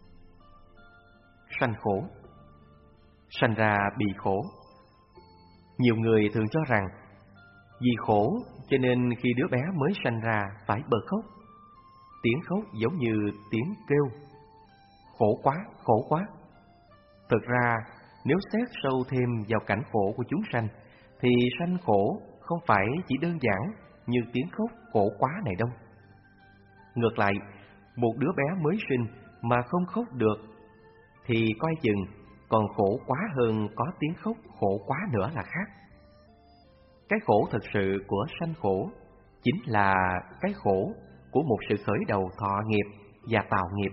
Sanh khổ, sanh ra bị khổ. Nhiều người thường cho rằng vì khổ cho nên khi đứa bé mới sanh ra phải bật khóc. Tiếng khóc giống như tiếng kêu khổ quá, khổ quá. Thực ra nếu xét sâu thêm vào cảnh khổ của chúng sanh thì sanh khổ không phải chỉ đơn giản như tiếng khóc khổ quá này đâu. Ngược lại, một đứa bé mới sinh mà không khóc được thì coi chừng còn khổ quá hơn có tiếng khóc khổ quá nữa là khác. Cái khổ thực sự của sanh khổ chính là cái khổ của một sự khởi đầu thọ nghiệp và tạo nghiệp.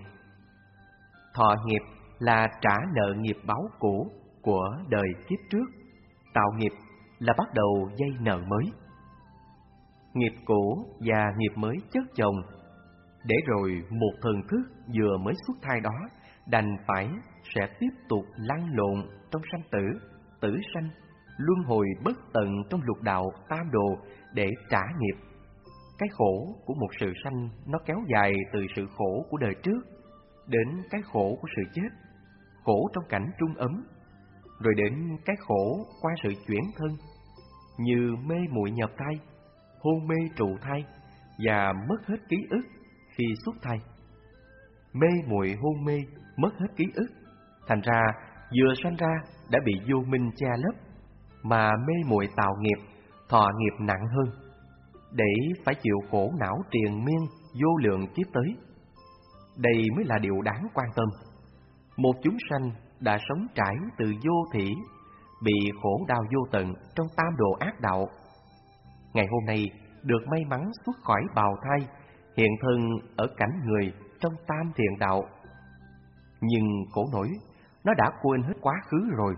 Thọ nghiệp là trả nợ nghiệp báo cũ của đời kiếp trước, tạo nghiệp là bắt đầu dây nợ mới. Nghiệp cũ và nghiệp mới chất chồng, để rồi một thần thức vừa mới xuất thai đó đành phải sẽ tiếp tục lăn lộn trong sanh tử, tử sanh, luân hồi bất tận trong lục đạo tam đồ để trả nghiệp. Cái khổ của một sự sanh nó kéo dài từ sự khổ của đời trước đến cái khổ của sự chết, khổ trong cảnh trung ấm, rồi đến cái khổ qua sự chuyển thân, như mê muội nhập thai, hôn mê trụ thai và mất hết ký ức khi xuất thai. Mê muội hôn mê, mất hết ký ức, thành ra vừa sanh ra đã bị vô minh che lấp, mà mê muội tạo nghiệp, thọ nghiệp nặng hơn, để phải chịu khổ não triền miên vô lượng kiếp tới. Đây mới là điều đáng quan tâm. Một chúng sanh đã sống trải từ vô thỉ, bị khổ đau vô tận trong tam đồ ác đạo, ngày hôm nay được may mắn xuất khỏi bào thai, hiện thân ở cảnh người trong tam thiện đạo. Nhưng khổ nổi, nó đã quên hết quá khứ rồi.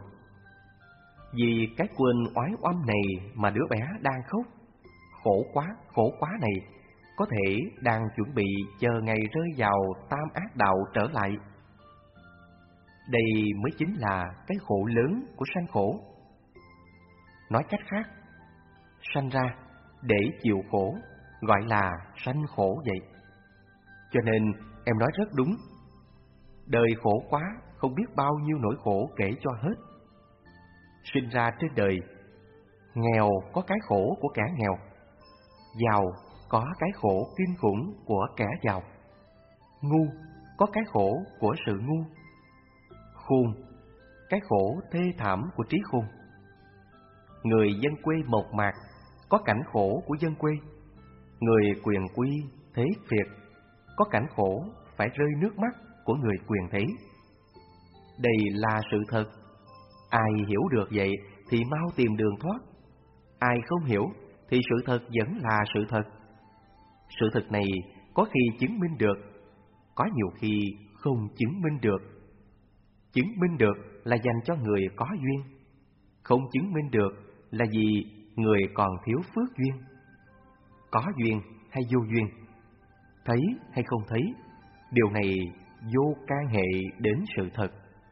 Vì cái quên oái oăm này mà đứa bé đang khóc, khổ quá, khổ quá này, có thể đang chuẩn bị chờ ngày rơi vào tam ác đạo trở lại. Đây mới chính là cái khổ lớn của sanh khổ. Nói cách khác, sanh ra để chịu khổ gọi là sanh khổ vậy. Cho nên em nói rất đúng. Đời khổ quá, không biết bao nhiêu nỗi khổ kể cho hết. Sinh ra trên đời, nghèo có cái khổ của kẻ nghèo, giàu có cái khổ kinh khủng của kẻ giàu, ngu có cái khổ của sự ngu, khôn cái khổ thê thảm của trí khôn. Người dân quê mộc mạc có cảnh khổ của dân quê, người quyền quy thế phiệt có cảnh khổ phải rơi nước mắt của người quyền thế. Đây là sự thật. Ai hiểu được vậy thì mau tìm đường thoát. Ai không hiểu thì sự thật vẫn là sự thật. Sự thật này có khi chứng minh được, có nhiều khi không chứng minh được. Chứng minh được là dành cho người có duyên, không chứng minh được là vì người còn thiếu phước duyên. Có duyên hay vô duyên, thấy hay không thấy, điều này vô can hệ đến sự thật.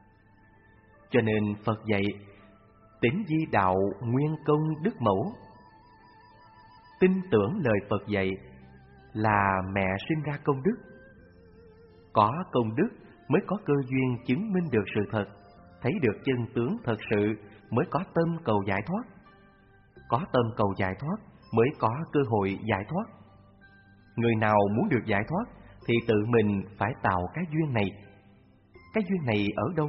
Cho nên Phật dạy tín di đạo nguyên công đức mẫu. Tin tưởng lời Phật dạy là mẹ sinh ra công đức. Có công đức mới có cơ duyên chứng minh được sự thật, thấy được chân tướng thật sự mới có tâm cầu giải thoát. Có tâm cầu giải thoát mới có cơ hội giải thoát. Người nào muốn được giải thoát thì tự mình phải tạo cái duyên này. Cái duyên này ở đâu?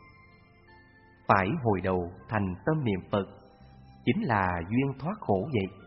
Phải hồi đầu thành tâm niệm Phật, chính là duyên thoát khổ vậy.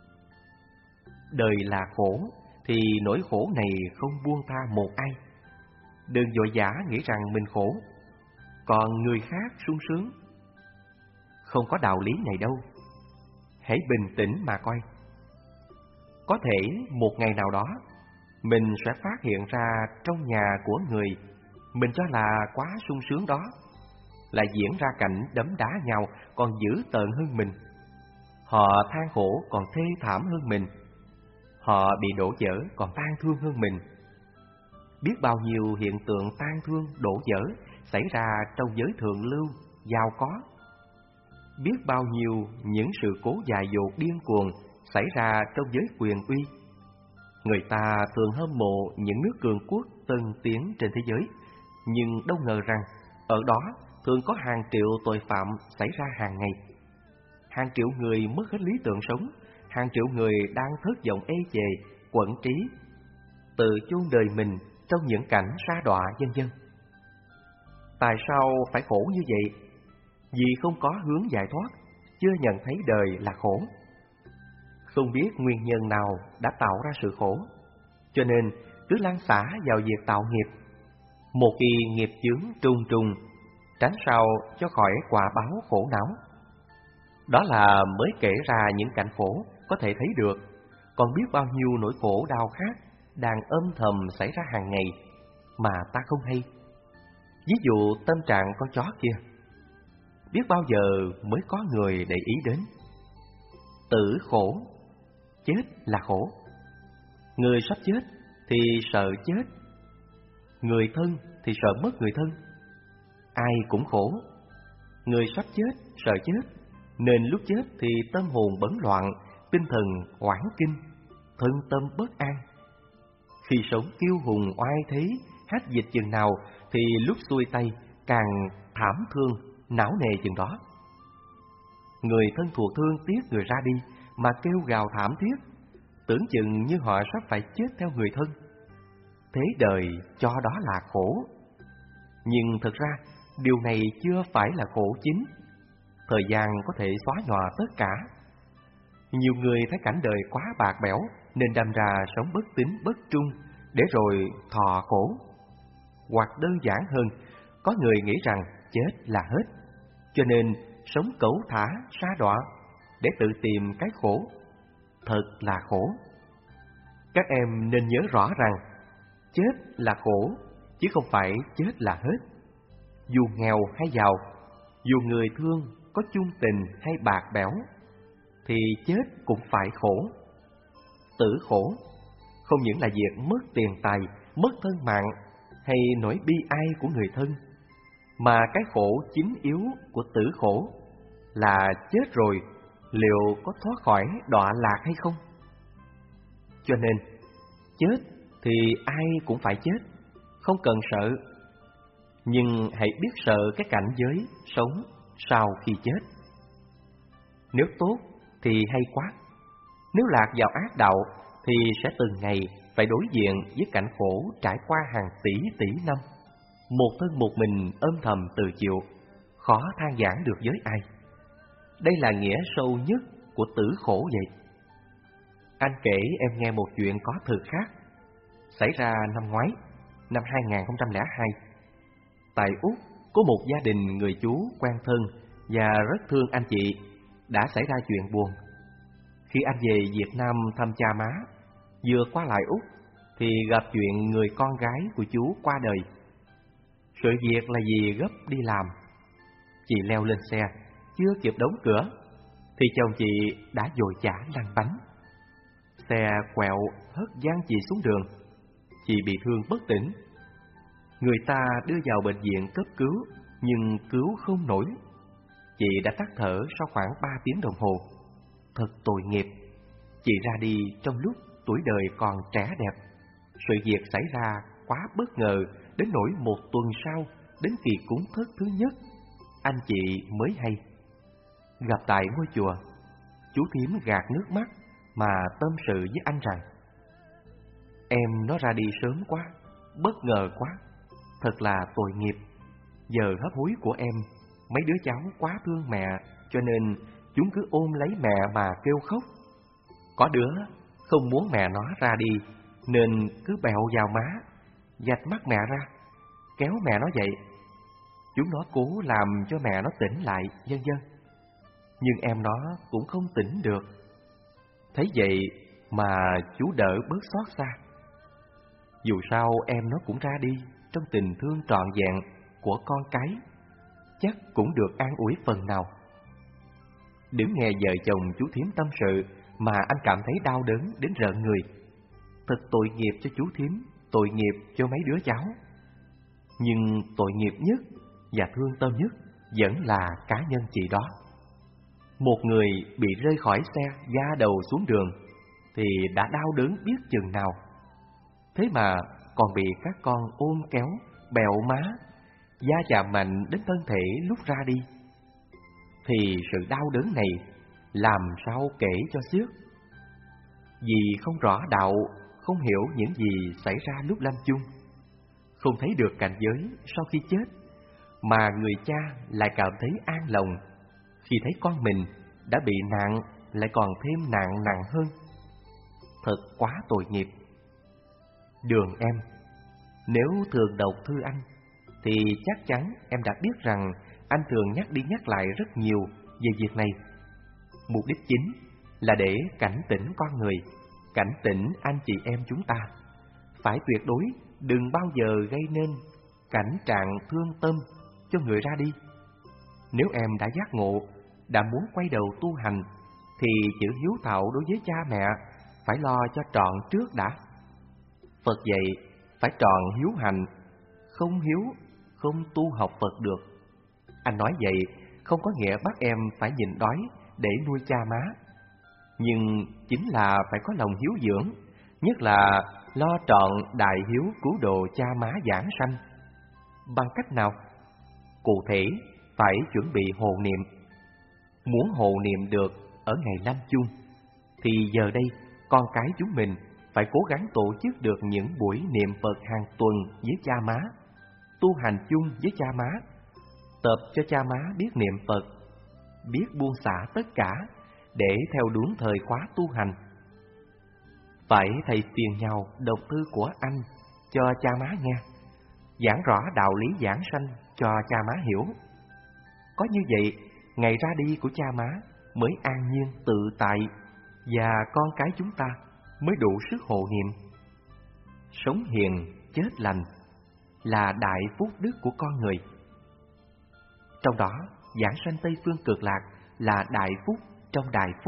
Đời là khổ thì nỗi khổ này không buông tha một ai. Đừng vội vã nghĩ rằng mình khổ, còn người khác sung sướng. Không có đạo lý này đâu. Hãy bình tĩnh mà coi. Có thể một ngày nào đó mình sẽ phát hiện ra trong nhà của người mình cho là quá sung sướng đó lại diễn ra cảnh đấm đá nhau còn dữ tợn hơn mình. Họ than khổ còn thê thảm hơn mình. Họ bị đổ vỡ còn tang thương hơn mình. Biết bao nhiêu hiện tượng tang thương, đổ vỡ xảy ra trong giới thượng lưu, giàu có. Biết bao nhiêu những sự cố dại dột điên cuồng xảy ra trong giới quyền uy. Người ta thường hâm mộ những nước cường quốc tân tiến trên thế giới, nhưng đâu ngờ rằng ở đó thường có hàng triệu tội phạm xảy ra hàng ngày. Hàng triệu người mất hết lý tưởng sống, hàng triệu người đang thất vọng ê chề, quẫn trí, tự chôn đời mình trong những cảnh sa đọa vân vân. Tại sao phải khổ như vậy? Vì không có hướng giải thoát, chưa nhận thấy đời là khổ. Không biết nguyên nhân nào đã tạo ra sự khổ, cho nên cứ lăn xả vào việc tạo nghiệp. Một khi nghiệp chướng trùng trùng, tránh sao cho khỏi quả báo khổ não. Đó là mới kể ra những cảnh khổ có thể thấy được, còn biết bao nhiêu nỗi khổ đau khác đang âm thầm xảy ra hàng ngày mà ta không hay. Ví dụ tâm trạng con chó kia, biết bao giờ mới có người để ý đến. Tử khổ, chết là khổ. Người sắp chết thì sợ chết, người thân thì sợ mất người thân. Ai cũng khổ. Người sắp chết sợ chết, nên lúc chết thì tâm hồn bấn loạn, tinh thần oản kinh, thân tâm bất an. Khi sống kiêu hùng oai thế, hách dịch chừng nào thì lúc xuôi tay càng thảm thương, não nề chừng đó. Người thân thuộc thương tiếc người ra đi mà kêu gào thảm thiết, tưởng chừng như họ sắp phải chết theo người thân. Thế đời cho đó là khổ. Nhưng thực ra điều này chưa phải là khổ chính. Thời gian có thể xóa nhòa tất cả. Nhiều người thấy cảnh đời quá bạc bẽo nên đâm ra sống bất tín bất trung, để rồi thọ khổ. Hoặc đơn giản hơn, có người nghĩ rằng chết là hết, cho nên sống cẩu thả, sa đọa để tự tìm cái khổ. Thật là khổ. Các em nên nhớ rõ rằng chết là khổ, chứ không phải chết là hết. Dù nghèo hay giàu, dù người thương có chung tình hay bạc bẽo, thì chết cũng phải khổ. Tử khổ không những là việc mất tiền tài, mất thân mạng hay nỗi bi ai của người thân, mà cái khổ chính yếu của tử khổ là chết rồi liệu có thoát khỏi đọa lạc hay không. Cho nên chết thì ai cũng phải chết, không cần sợ. Nhưng hãy biết sợ cái cảnh giới sống sau khi chết. Nếu tốt thì hay quá, nếu lạc vào ác đạo thì sẽ từng ngày phải đối diện với cảnh khổ trải qua hàng tỷ tỷ năm, một thân một mình âm thầm từ chịu, khó than giảng được với ai. Đây là nghĩa sâu nhất của tử khổ vậy. Anh kể em nghe một chuyện có thực khác, xảy ra năm ngoái, năm hai nghìn không trăm lẻ hai. Tại Úc có một gia đình người chú quen thân và rất thương anh chị đã xảy ra chuyện buồn. Khi anh về Việt Nam thăm cha má, vừa qua lại Úc thì gặp chuyện người con gái của chú qua đời. Sự việc là vì gấp đi làm. Chị leo lên xe, chưa kịp đóng cửa thì chồng chị đã vội vã lăn bánh. Xe quẹo hất văng chị xuống đường. Chị bị thương bất tỉnh. Người ta đưa vào bệnh viện cấp cứu, nhưng cứu không nổi. Chị đã tắt thở sau khoảng ba tiếng đồng hồ. Thật tội nghiệp. Chị ra đi trong lúc tuổi đời còn trẻ đẹp. Sự việc xảy ra quá bất ngờ, đến nỗi một tuần sau, đến kỳ cúng thất thứ nhất, anh chị mới hay. Gặp tại ngôi chùa, chú thím gạt nước mắt mà tâm sự với anh rằng: em nó ra đi sớm quá, bất ngờ quá, thật là tội nghiệp. Giờ hấp hối của em, mấy đứa cháu quá thương mẹ, cho nên chúng cứ ôm lấy mẹ mà kêu khóc. Có đứa không muốn mẹ nó ra đi, nên cứ bẹo vào má, vạch mắt mẹ ra, kéo mẹ nó dậy. Chúng nó cố làm cho mẹ nó tỉnh lại, vân vân. Nhưng em nó cũng không tỉnh được. Thấy vậy mà chú đỡ bớt xót xa. Dù sao em nó cũng ra đi trong tình thương trọn vẹn của con cái, chắc cũng được an ủi phần nào. Đứng nghe vợ chồng chú thím tâm sự mà anh cảm thấy đau đớn đến rợn người. Thật tội nghiệp cho chú thím, tội nghiệp cho mấy đứa cháu. Nhưng tội nghiệp nhất và thương tâm nhất vẫn là cá nhân chị đó. Một người bị rơi khỏi xe da đầu xuống đường thì đã đau đớn biết chừng nào. Thế mà còn bị các con ôm kéo, bẹo má, da chạm mạnh đến thân thể lúc ra đi, thì sự đau đớn này làm sao kể cho xiết. Vì không rõ đạo, không hiểu những gì xảy ra lúc lâm chung, không thấy được cảnh giới sau khi chết, mà người cha lại cảm thấy an lòng khi thấy con mình đã bị nạn lại còn thêm nạn nặng hơn. Thật quá tội nghiệp. Đường em, nếu thường đọc thư anh thì chắc chắn em đã biết rằng anh thường nhắc đi nhắc lại rất nhiều về việc này. Mục đích chính là để cảnh tỉnh con người, cảnh tỉnh anh chị em chúng ta, phải tuyệt đối đừng bao giờ gây nên cảnh trạng thương tâm cho người ra đi. Nếu em đã giác ngộ, đã muốn quay đầu tu hành, thì chữ hiếu thảo đối với cha mẹ phải lo cho trọn trước đã. Phật dạy phải trọn hiếu hành, không hiếu không tu học Phật được. Anh nói vậy không có nghĩa bắt em phải nhịn đói để nuôi cha má, nhưng chính là phải có lòng hiếu dưỡng, nhất là lo trọn đại hiếu cứu độ cha má giảng sanh. Bằng cách nào? Cụ thể phải chuẩn bị hộ niệm. Muốn hộ niệm được ở ngày lâm chung thì giờ đây con cái chúng mình phải cố gắng tổ chức được những buổi niệm Phật hàng tuần với cha má, tu hành chung với cha má, tập cho cha má biết niệm Phật, biết buông xả tất cả để theo đúng thời khóa tu hành. Phải thầy phiền nhau đọc thư của anh cho cha má nghe, giảng rõ đạo lý giảng sanh cho cha má hiểu. Có như vậy, ngày ra đi của cha má mới an nhiên tự tại, và con cái chúng ta mới đủ sức hộ niệm. Sống hiền, chết lành là đại phúc đức của con người. Trong đó, giảng sanh Tây Phương Cực Lạc là đại phúc trong đại phúc.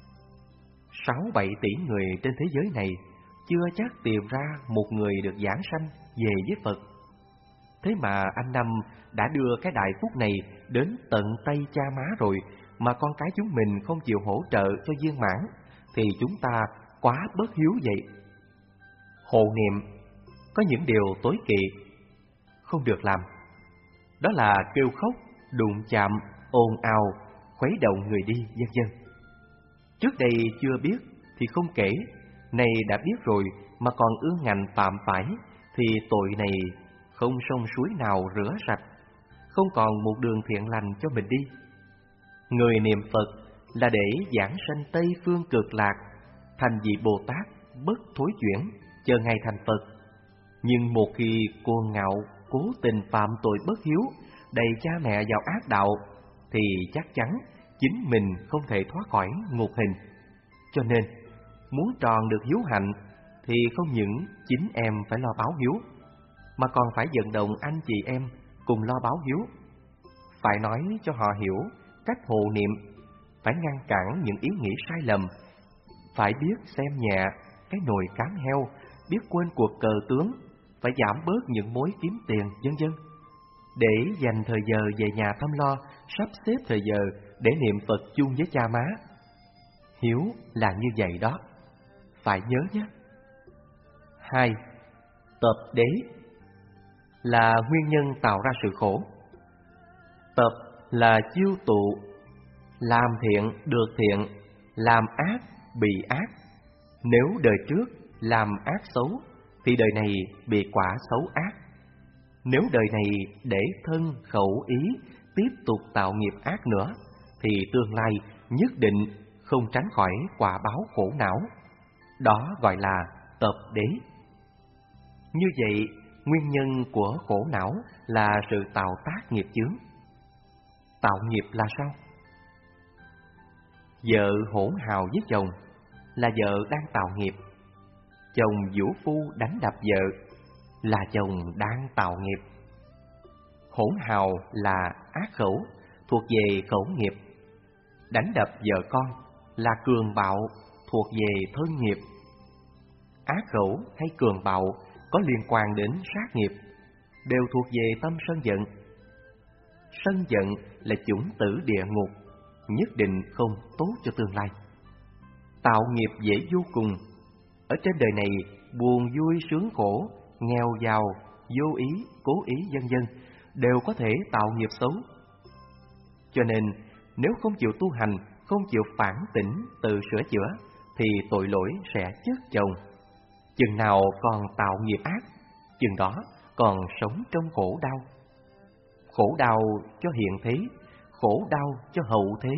Sáu bảy tỷ người trên thế giới này chưa chắc tìm ra một người được giảng sanh về với Phật. Thế mà anh Năm đã đưa cái đại phúc này đến tận tay cha má rồi, mà con cái chúng mình không chịu hỗ trợ cho viên mãn, thì chúng ta quá bất hiếu vậy. Hộ niệm có những điều tối kỵ không được làm, đó là kêu khóc, đụng chạm, ồn ào, khuấy động người đi, vân vân. Trước đây chưa biết thì không kể, nay đã biết rồi mà còn ương ngạnh phạm phải, thì tội này không sông suối nào rửa sạch, không còn một đường thiện lành cho mình đi. Người niệm Phật là để giảng sanh Tây Phương Cực Lạc, thành vị Bồ Tát bất thối chuyển, chờ ngày thành Phật. Nhưng một khi cuồng ngạo, cố tình phạm tội bất hiếu, đầy cha mẹ vào ác đạo, thì chắc chắn chính mình không thể thoát khỏi ngục hình. Cho nên, muốn tròn được hiếu hạnh thì không những chính em phải lo báo hiếu, mà còn phải vận động anh chị em cùng lo báo hiếu. Phải nói cho họ hiểu cách hộ niệm, phải ngăn cản những ý nghĩ sai lầm, phải biết xem nhẹ cái nồi cám heo, biết quên cuộc cờ tướng, phải giảm bớt những mối kiếm tiền, vân vân, để dành thời giờ về nhà thăm lo, sắp xếp thời giờ để niệm Phật chung với cha má. Hiếu là như vậy đó, phải nhớ nhé. Hai, tập đế là nguyên nhân tạo ra sự khổ. Tập là chiêu tụ, làm thiện được thiện, làm ác bị ác. Nếu đời trước làm ác xấu thì đời này bị quả xấu ác. Nếu đời này để thân khẩu ý tiếp tục tạo nghiệp ác nữa, thì tương lai nhất định không tránh khỏi quả báo khổ não. Đó gọi là tập đế. Như vậy, nguyên nhân của khổ não là sự tạo tác nghiệp chướng. Tạo nghiệp là sao? Vợ hỗn hào với chồng là vợ đang tạo nghiệp. Chồng vũ phu đánh đập vợ là chồng đang tạo nghiệp. Hỗn hào là ác khẩu, thuộc về khẩu nghiệp. Đánh đập vợ con là cường bạo, thuộc về thân nghiệp. Ác khẩu hay cường bạo có liên quan đến sát nghiệp, đều thuộc về tâm sân giận. Sân giận là chủng tử địa ngục, nhất định không tốt cho tương lai. Tạo nghiệp dễ vô cùng. Ở trên đời này, buồn vui sướng khổ, nghèo giàu, vô ý, cố ý vân vân đều có thể tạo nghiệp xấu. Cho nên, nếu không chịu tu hành, không chịu phản tỉnh tự sửa chữa, thì tội lỗi sẽ chất chồng. Chừng nào còn tạo nghiệp ác, chừng đó còn sống trong khổ đau. Khổ đau cho hiện thế, khổ đau cho hậu thế.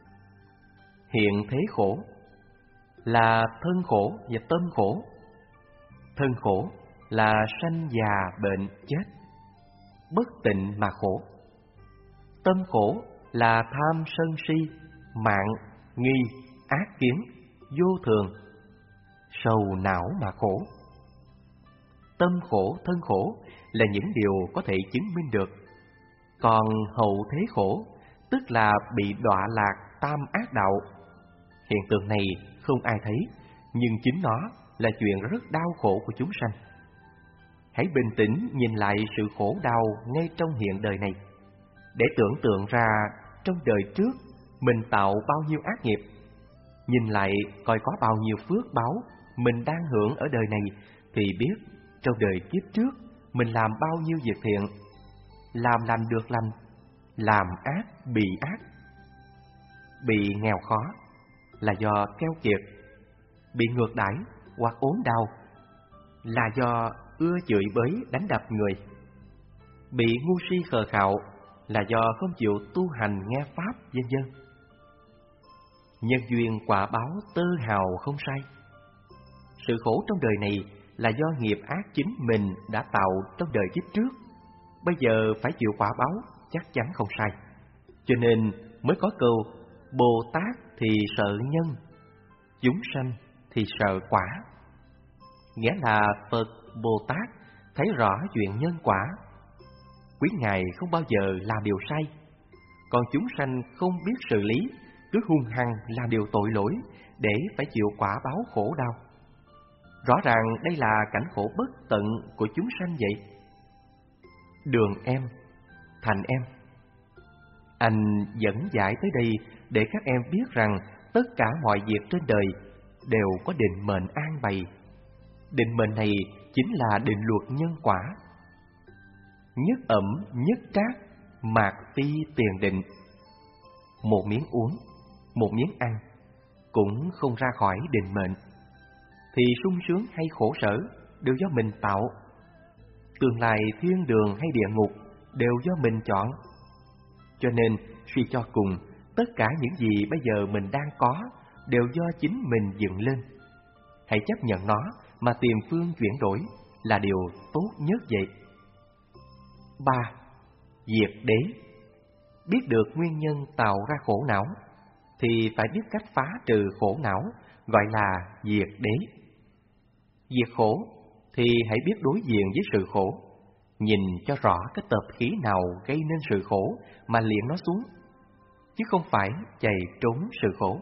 Hiện thế khổ là thân khổ và tâm khổ. Thân khổ là sanh già bệnh chết, bất tịnh mà khổ. Tâm khổ là tham sân si, mạng, nghi, ác kiến, vô thường, sầu não mà khổ. Tâm khổ, thân khổ là những điều có thể chứng minh được. Còn hậu thế khổ, tức là bị đọa lạc tam ác đạo. Hiện tượng này không ai thấy, nhưng chính nó là chuyện rất đau khổ của chúng sanh. Hãy bình tĩnh nhìn lại sự khổ đau ngay trong hiện đời này, để tưởng tượng ra trong đời trước mình tạo bao nhiêu ác nghiệp. Nhìn lại coi có bao nhiêu phước báu mình đang hưởng ở đời này, thì biết trong đời kiếp trước mình làm bao nhiêu việc thiện. Làm lành được lành, làm ác bị ác. Bị nghèo khó là do keo kiệt, bị ngược đãi hoặc ốm đau là do ưa chửi bới đánh đập người, bị ngu si khờ khạo là do không chịu tu hành nghe pháp vân vân. Nhân duyên quả báo tơ hào không sai. Sự khổ trong đời này là do nghiệp ác chính mình đã tạo trong đời kiếp trước, bây giờ phải chịu quả báo chắc chắn không sai. Cho nên mới có câu Bồ Tát thì sợ nhân, chúng sanh thì sợ quả. Nghĩa là Phật Bồ Tát thấy rõ chuyện nhân quả. Quý Ngài không bao giờ làm điều sai, còn chúng sanh không biết xử lý, cứ hung hăng làm điều tội lỗi để phải chịu quả báo khổ đau. Rõ ràng đây là cảnh khổ bất tận của chúng sanh vậy. Đường em, Thành em, anh dẫn giải tới đây để các em biết rằng tất cả mọi việc trên đời đều có định mệnh an bày. Định mệnh này chính là định luật nhân quả. Nhất ẩm nhất trác, mạt phi tiền định. Một miếng uống, một miếng ăn cũng không ra khỏi định mệnh, thì sung sướng hay khổ sở đều do mình tạo. Tương lai thiên đường hay địa ngục đều do mình chọn. Cho nên suy cho cùng, tất cả những gì bây giờ mình đang có đều do chính mình dựng lên. Hãy chấp nhận nó mà tìm phương chuyển đổi là điều tốt nhất vậy. Ba. Diệt đế. Biết được nguyên nhân tạo ra khổ não thì phải biết cách phá trừ khổ não, gọi là diệt đế. Diệt khổ thì hãy biết đối diện với sự khổ, nhìn cho rõ cái tập khí nào gây nên sự khổ mà liệng nó xuống, chứ không phải chạy trốn sự khổ.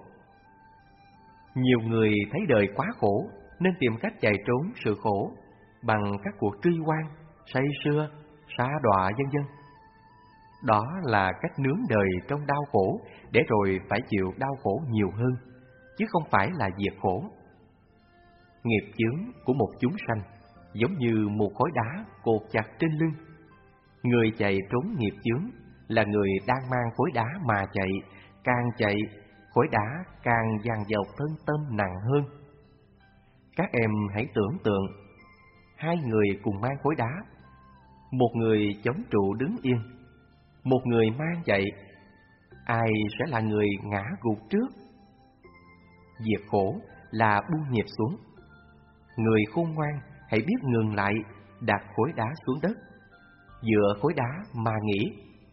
Nhiều người thấy đời quá khổ nên tìm cách chạy trốn sự khổ bằng các cuộc truy oan, say sưa, sa đọa vân vân. Đó là cách nướng đời trong đau khổ để rồi phải chịu đau khổ nhiều hơn, chứ không phải là diệt khổ. Nghiệp chướng của một chúng sanh giống như một khối đá cột chặt trên lưng. Người chạy trốn nghiệp chướng là người đang mang khối đá mà chạy, càng chạy khối đá càng dằn dọc thân tâm nặng hơn. Các em hãy tưởng tượng hai người cùng mang khối đá, một người chống trụ đứng yên, một người mang chạy, ai sẽ là người ngã gục trước? Diệt khổ là buông nghiệp xuống. Người khôn ngoan hãy biết ngừng lại, đặt khối đá xuống đất, dựa khối đá mà nghĩ.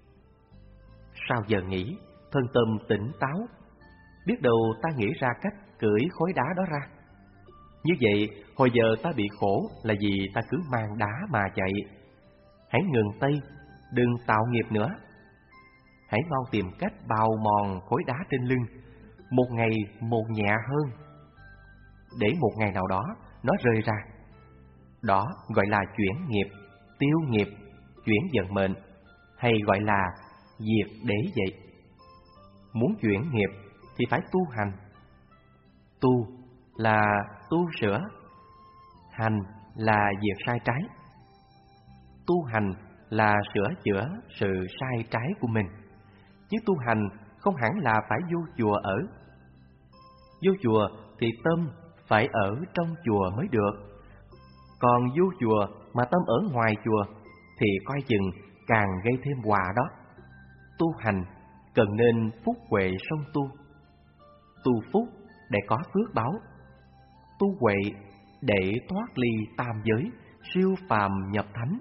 Sau giờ nghĩ, thân tâm tỉnh táo, biết đâu ta nghĩ ra cách cưỡi khối đá đó ra. Như vậy, hồi giờ ta bị khổ là vì ta cứ mang đá mà chạy. Hãy ngừng tay, đừng tạo nghiệp nữa. Hãy mau tìm cách bào mòn khối đá trên lưng, một ngày một nhẹ hơn, để một ngày nào đó nó rơi ra. Đó gọi là chuyển nghiệp, tiêu nghiệp, chuyển vận mệnh, hay gọi là diệt đế vậy. Muốn chuyển nghiệp thì phải tu hành. Tu là tu sửa, hành là diệt sai trái. Tu hành là sửa chữa sự sai trái của mình, chứ tu hành không hẳn là phải vô chùa ở. Vô chùa thì tâm phải ở trong chùa mới được, còn vô chùa mà tâm ở ngoài chùa thì coi chừng càng gây thêm họa đó. Tu hành cần nên phúc huệ song tu. Tu phúc để có phước báo, tu huệ để thoát ly tam giới, siêu phàm nhập thánh.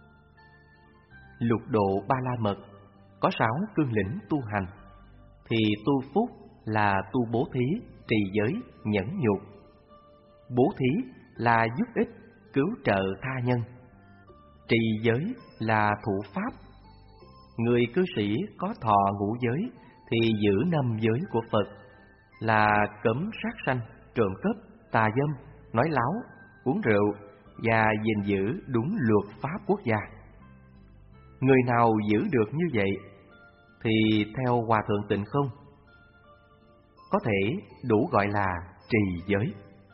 Lục độ Ba La Mật có sáu cương lĩnh tu hành, thì tu phúc là tu bố thí, trì giới, nhẫn nhục. Bố thí là giúp ích, cứu trợ tha nhân. Trì giới là thụ pháp. Người cư sĩ có thọ ngũ giới thì giữ năm giới của Phật, là cấm sát sanh, trộm cắp, tà dâm, nói láo, uống rượu và gìn giữ đúng luật pháp quốc gia. Người nào giữ được như vậy thì theo Hòa Thượng Tịnh Không có thể đủ gọi là trì giới.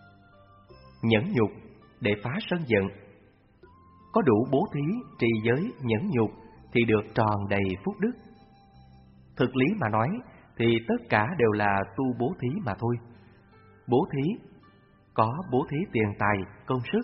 Nhẫn nhục để phá sân giận. Có đủ bố thí, trì giới, nhẫn nhục thì được tròn đầy phúc đức. Thực lý mà nói thì tất cả đều là tu bố thí mà thôi. Bố thí có bố thí tiền tài, công sức.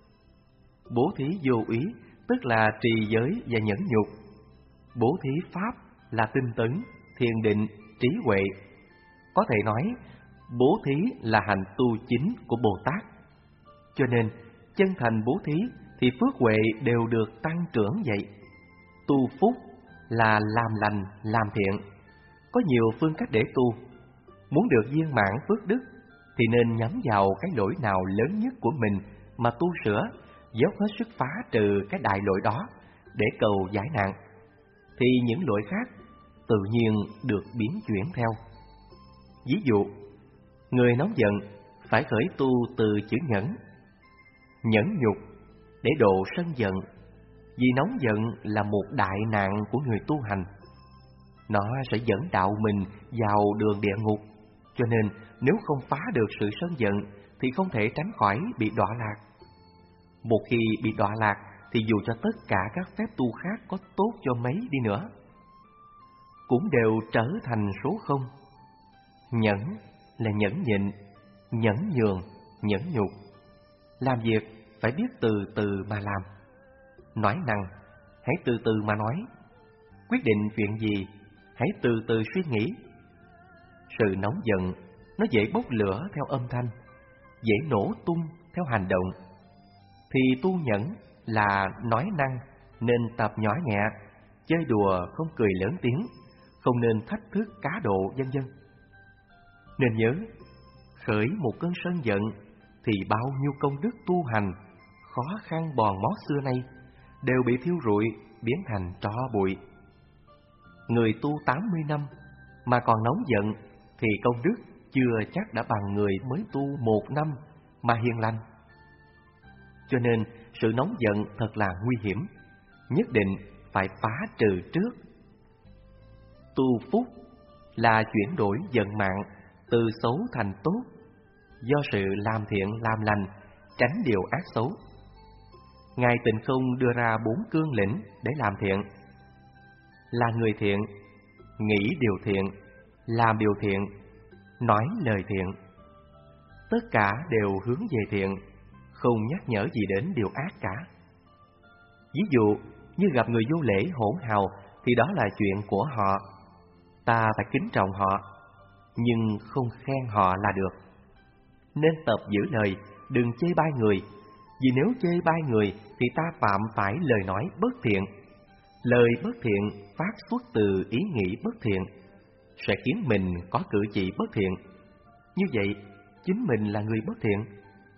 Bố thí vô úy tức là trì giới và nhẫn nhục. Bố thí pháp là tinh tấn, thiền định, trí huệ. Có thể nói bố thí là hành tu chính của Bồ Tát. Cho nên chân thành bố thí thì phước huệ đều được tăng trưởng vậy. Tu phúc là làm lành, làm thiện. Có nhiều phương cách để tu. Muốn được viên mãn phước đức thì nên nhắm vào cái lỗi nào lớn nhất của mình mà tu sửa, dốc hết sức phá trừ cái đại lỗi đó để cầu giải nạn, thì những lỗi khác tự nhiên được biến chuyển theo. Ví dụ, người nóng giận phải khởi tu từ chữ nhẫn. Nhẫn nhục để độ sân giận, vì nóng giận là một đại nạn của người tu hành. Nó sẽ dẫn đạo mình vào đường địa ngục. Cho nên nếu không phá được sự sân giận thì không thể tránh khỏi bị đọa lạc. Một khi bị đọa lạc thì dù cho tất cả các phép tu khác có tốt cho mấy đi nữa cũng đều trở thành số không. Nhẫn là nhẫn nhịn, nhẫn nhường, nhẫn nhục. Làm việc phải biết từ từ mà làm. Nói năng hãy từ từ mà nói. Quyết định chuyện gì hãy từ từ suy nghĩ. Sự nóng giận nó dễ bốc lửa theo âm thanh, dễ nổ tung theo hành động. Thì tu nhẫn là nói năng nên tập nhỏ nhẹ, chơi đùa không cười lớn tiếng, không nên thách thức cá độ, vân vân. Nên nhớ, khởi một cơn sân giận thì bao nhiêu công đức tu hành khó khăn bòn mót xưa nay đều bị thiêu rụi, biến thành tro bụi. Người tu tám mươi năm mà còn nóng giận thì công đức chưa chắc đã bằng người mới tu một năm mà hiền lành. Cho nên sự nóng giận thật là nguy hiểm, nhất định phải phá trừ trước. Tu phúc là chuyển đổi vận mạng từ xấu thành tốt, do sự làm thiện làm lành, tránh điều ác xấu. Ngài Tịnh Không đưa ra bốn cương lĩnh để làm thiện: là người thiện, nghĩ điều thiện, làm điều thiện, nói lời thiện. Tất cả đều hướng về thiện, không nhắc nhở gì đến điều ác cả. Ví dụ như gặp người vô lễ hỗn hào thì đó là chuyện của họ, ta phải kính trọng họ, nhưng không khen họ là được. Nên tập giữ lời, đừng chê bai người, vì nếu chê bai người thì ta phạm phải lời nói bất thiện. Lời bất thiện phát xuất từ ý nghĩ bất thiện, sẽ khiến mình có cử chỉ bất thiện. Như vậy, chính mình là người bất thiện.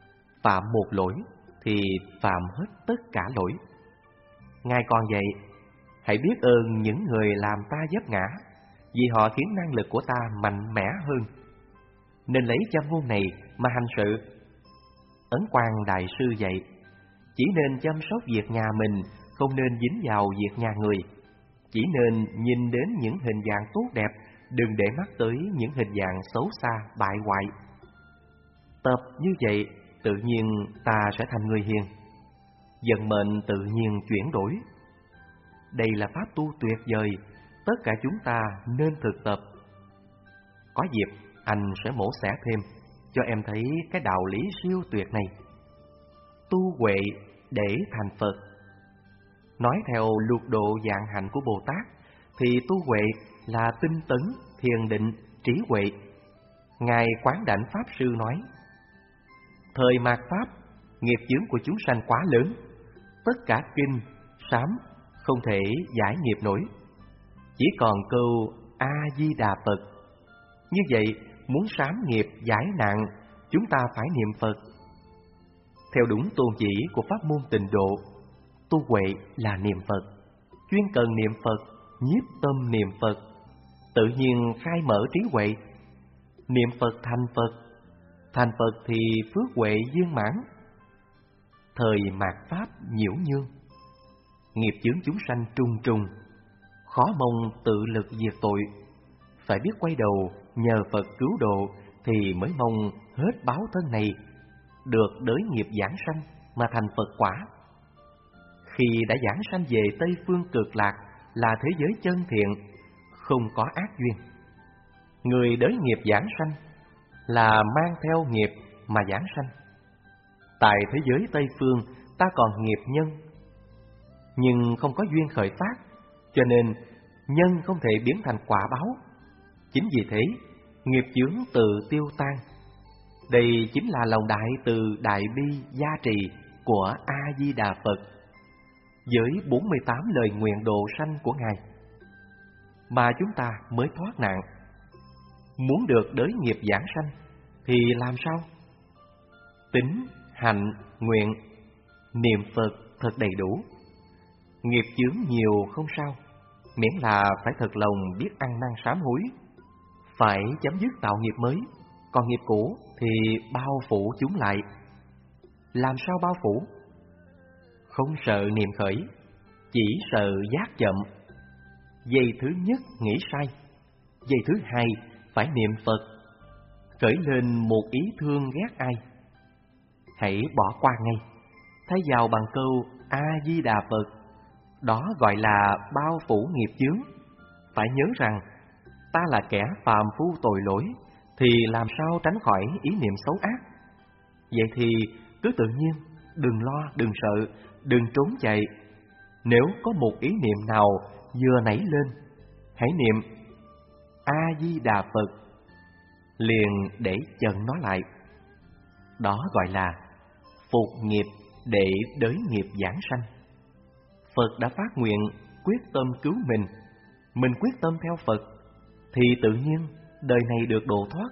phạm một lỗi thì phạm hết tất cả lỗi. Ngài còn vậy, hãy biết ơn những người làm ta vấp ngã, vì họ khiến năng lực của ta mạnh mẽ hơn. Nên lấy châm ngôn này mà hành sự. Ấn Quang Đại Sư dạy, chỉ nên chăm sóc việc nhà mình, không nên dính vào việc nhà người. Chỉ nên nhìn đến những hình dạng tốt đẹp, đừng để mắt tới những hình dạng xấu xa, bại hoại. Tập như vậy, tự nhiên ta sẽ thành người hiền. Vận mệnh tự nhiên chuyển đổi. Đây là pháp tu tuyệt vời, tất cả chúng ta nên thực tập. Có dịp, anh sẽ mổ xẻ thêm, cho em thấy cái đạo lý siêu tuyệt này. Tu huệ để thành Phật. Nói theo lục độ vạn hạnh của Bồ Tát, thì tu huệ là tinh tấn, thiền định, trí huệ. Ngài Quán Đảnh Pháp Sư nói, thời mạt Pháp, nghiệp chướng của chúng sanh quá lớn, tất cả kinh, sám không thể giải nghiệp nổi, chỉ còn câu A-di-đà Phật. Như vậy, muốn sám nghiệp giải nạn, chúng ta phải niệm Phật. Theo đúng tôn chỉ của pháp môn Tịnh Độ, tu huệ là niệm Phật, chuyên cần niệm Phật, nhiếp tâm niệm Phật, tự nhiên khai mở trí huệ. Niệm Phật thành Phật, thành Phật thì phước huệ viên mãn. Thời mạt Pháp nhiễu nhương, nghiệp chướng chúng sanh trùng trùng, khó mong tự lực diệt tội. Phải biết quay đầu nhờ Phật cứu độ, thì mới mong hết báo thân này, được đới nghiệp giảng sanh mà thành Phật quả. Khi đã giảng sanh về Tây Phương Cực Lạc là thế giới chân thiện, không có ác duyên. Người đới nghiệp giảng sanh là mang theo nghiệp mà giảng sanh. Tại thế giới Tây Phương ta còn nghiệp nhân, nhưng không có duyên khởi phát, cho nên nhân không thể biến thành quả báo. Chính vì thế, nghiệp chướng tự tiêu tan. Đây chính là lòng đại từ đại bi gia trì của A-di-đà Phật, với bốn mươi tám lời nguyện độ sanh của Ngài, mà chúng ta mới thoát nạn. Muốn được đới nghiệp giảng sanh thì làm sao? Tín, hạnh, nguyện, niệm Phật thật đầy đủ. Nghiệp chướng nhiều không sao, miễn là phải thật lòng biết ăn năn sám hối, phải chấm dứt tạo nghiệp mới, còn nghiệp cũ thì bao phủ chúng lại. Làm sao bao phủ? Không sợ niệm khởi, chỉ sợ giác chậm. Giây thứ nhất nghĩ sai, giây thứ hai phải niệm Phật. Khởi lên một ý thương ghét ai, hãy bỏ qua ngay, thay vào bằng câu A-di-đà Phật. Đó gọi là bao phủ nghiệp chướng. Phải nhớ rằng ta là kẻ phàm phu tội lỗi, thì làm sao tránh khỏi ý niệm xấu ác. Vậy thì cứ tự nhiên, đừng lo, đừng sợ, đừng trốn chạy. Nếu có một ý niệm nào vừa nảy lên, hãy niệm A-di-đà Phật, liền để chặn nó lại. Đó gọi là phục nghiệp để đới nghiệp giảng sanh. Phật đã phát nguyện quyết tâm cứu mình, mình quyết tâm theo Phật, thì tự nhiên đời này được độ thoát.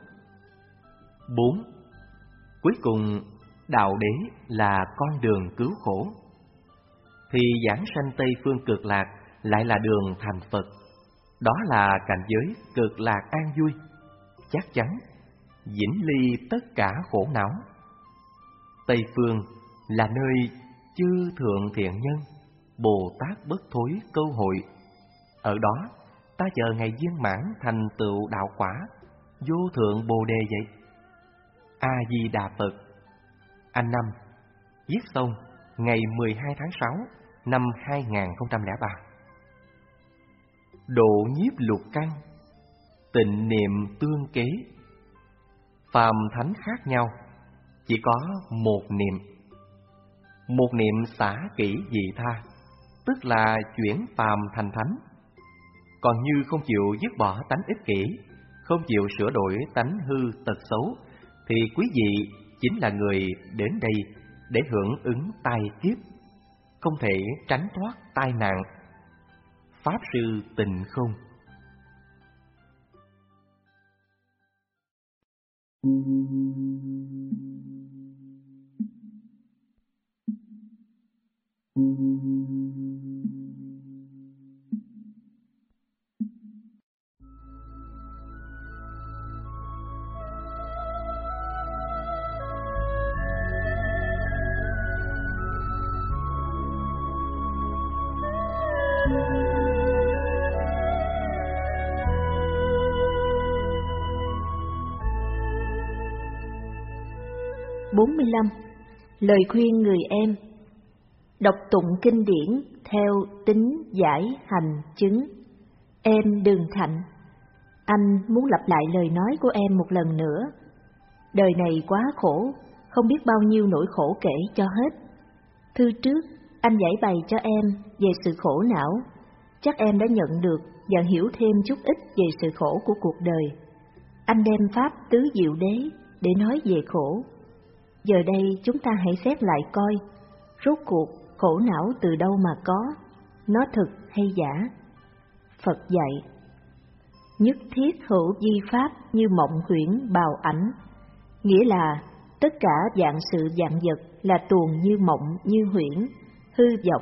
Bốn. Cuối cùng, đạo đế là con đường cứu khổ, thì giảng sanh Tây Phương Cực Lạc lại là đường thành Phật. Đó là cảnh giới cực lạc an vui, chắc chắn vĩnh ly tất cả khổ não. Tây Phương là nơi chư thượng thiện nhân, Bồ Tát bất thối câu hội. Ở đó ta chờ ngày viên mãn thành tựu đạo quả vô thượng Bồ Đề vậy. A-di-đà Phật. Anh Năm viết xong ngày mười hai tháng sáu năm hai nghìn không trăm lẻ ba. Độ nhiếp lục căn, tịnh niệm tương kế. Phàm thánh khác nhau, chỉ có một niệm. Một niệm xả kỹ dị tha, tức là chuyển phàm thành thánh. Còn như không chịu dứt bỏ tánh ích kỷ, không chịu sửa đổi tánh hư tật xấu, thì quý vị chính là người đến đây để hưởng ứng tai kiếp, không thể tránh thoát tai nạn. Pháp Sư Tịnh Không. bốn mươi lăm. Lời khuyên người em. Đọc tụng kinh điển theo tính giải hành chứng. Em đừng thạnh. Anh muốn lặp lại lời nói của em một lần nữa. Đời này quá khổ, không biết bao nhiêu nỗi khổ kể cho hết. Thư trước, anh giải bày cho em về sự khổ não. Chắc em đã nhận được và hiểu thêm chút ít về sự khổ của cuộc đời. Anh đem pháp tứ diệu đế để nói về khổ. Giờ đây chúng ta hãy xét lại coi, rốt cuộc khổ não từ đâu mà có, nó thực hay giả? Phật dạy, nhất thiết hữu di pháp như mộng huyễn bào ảnh, nghĩa là tất cả vạn sự vạn vật là tuồng như mộng như huyễn, hư vọng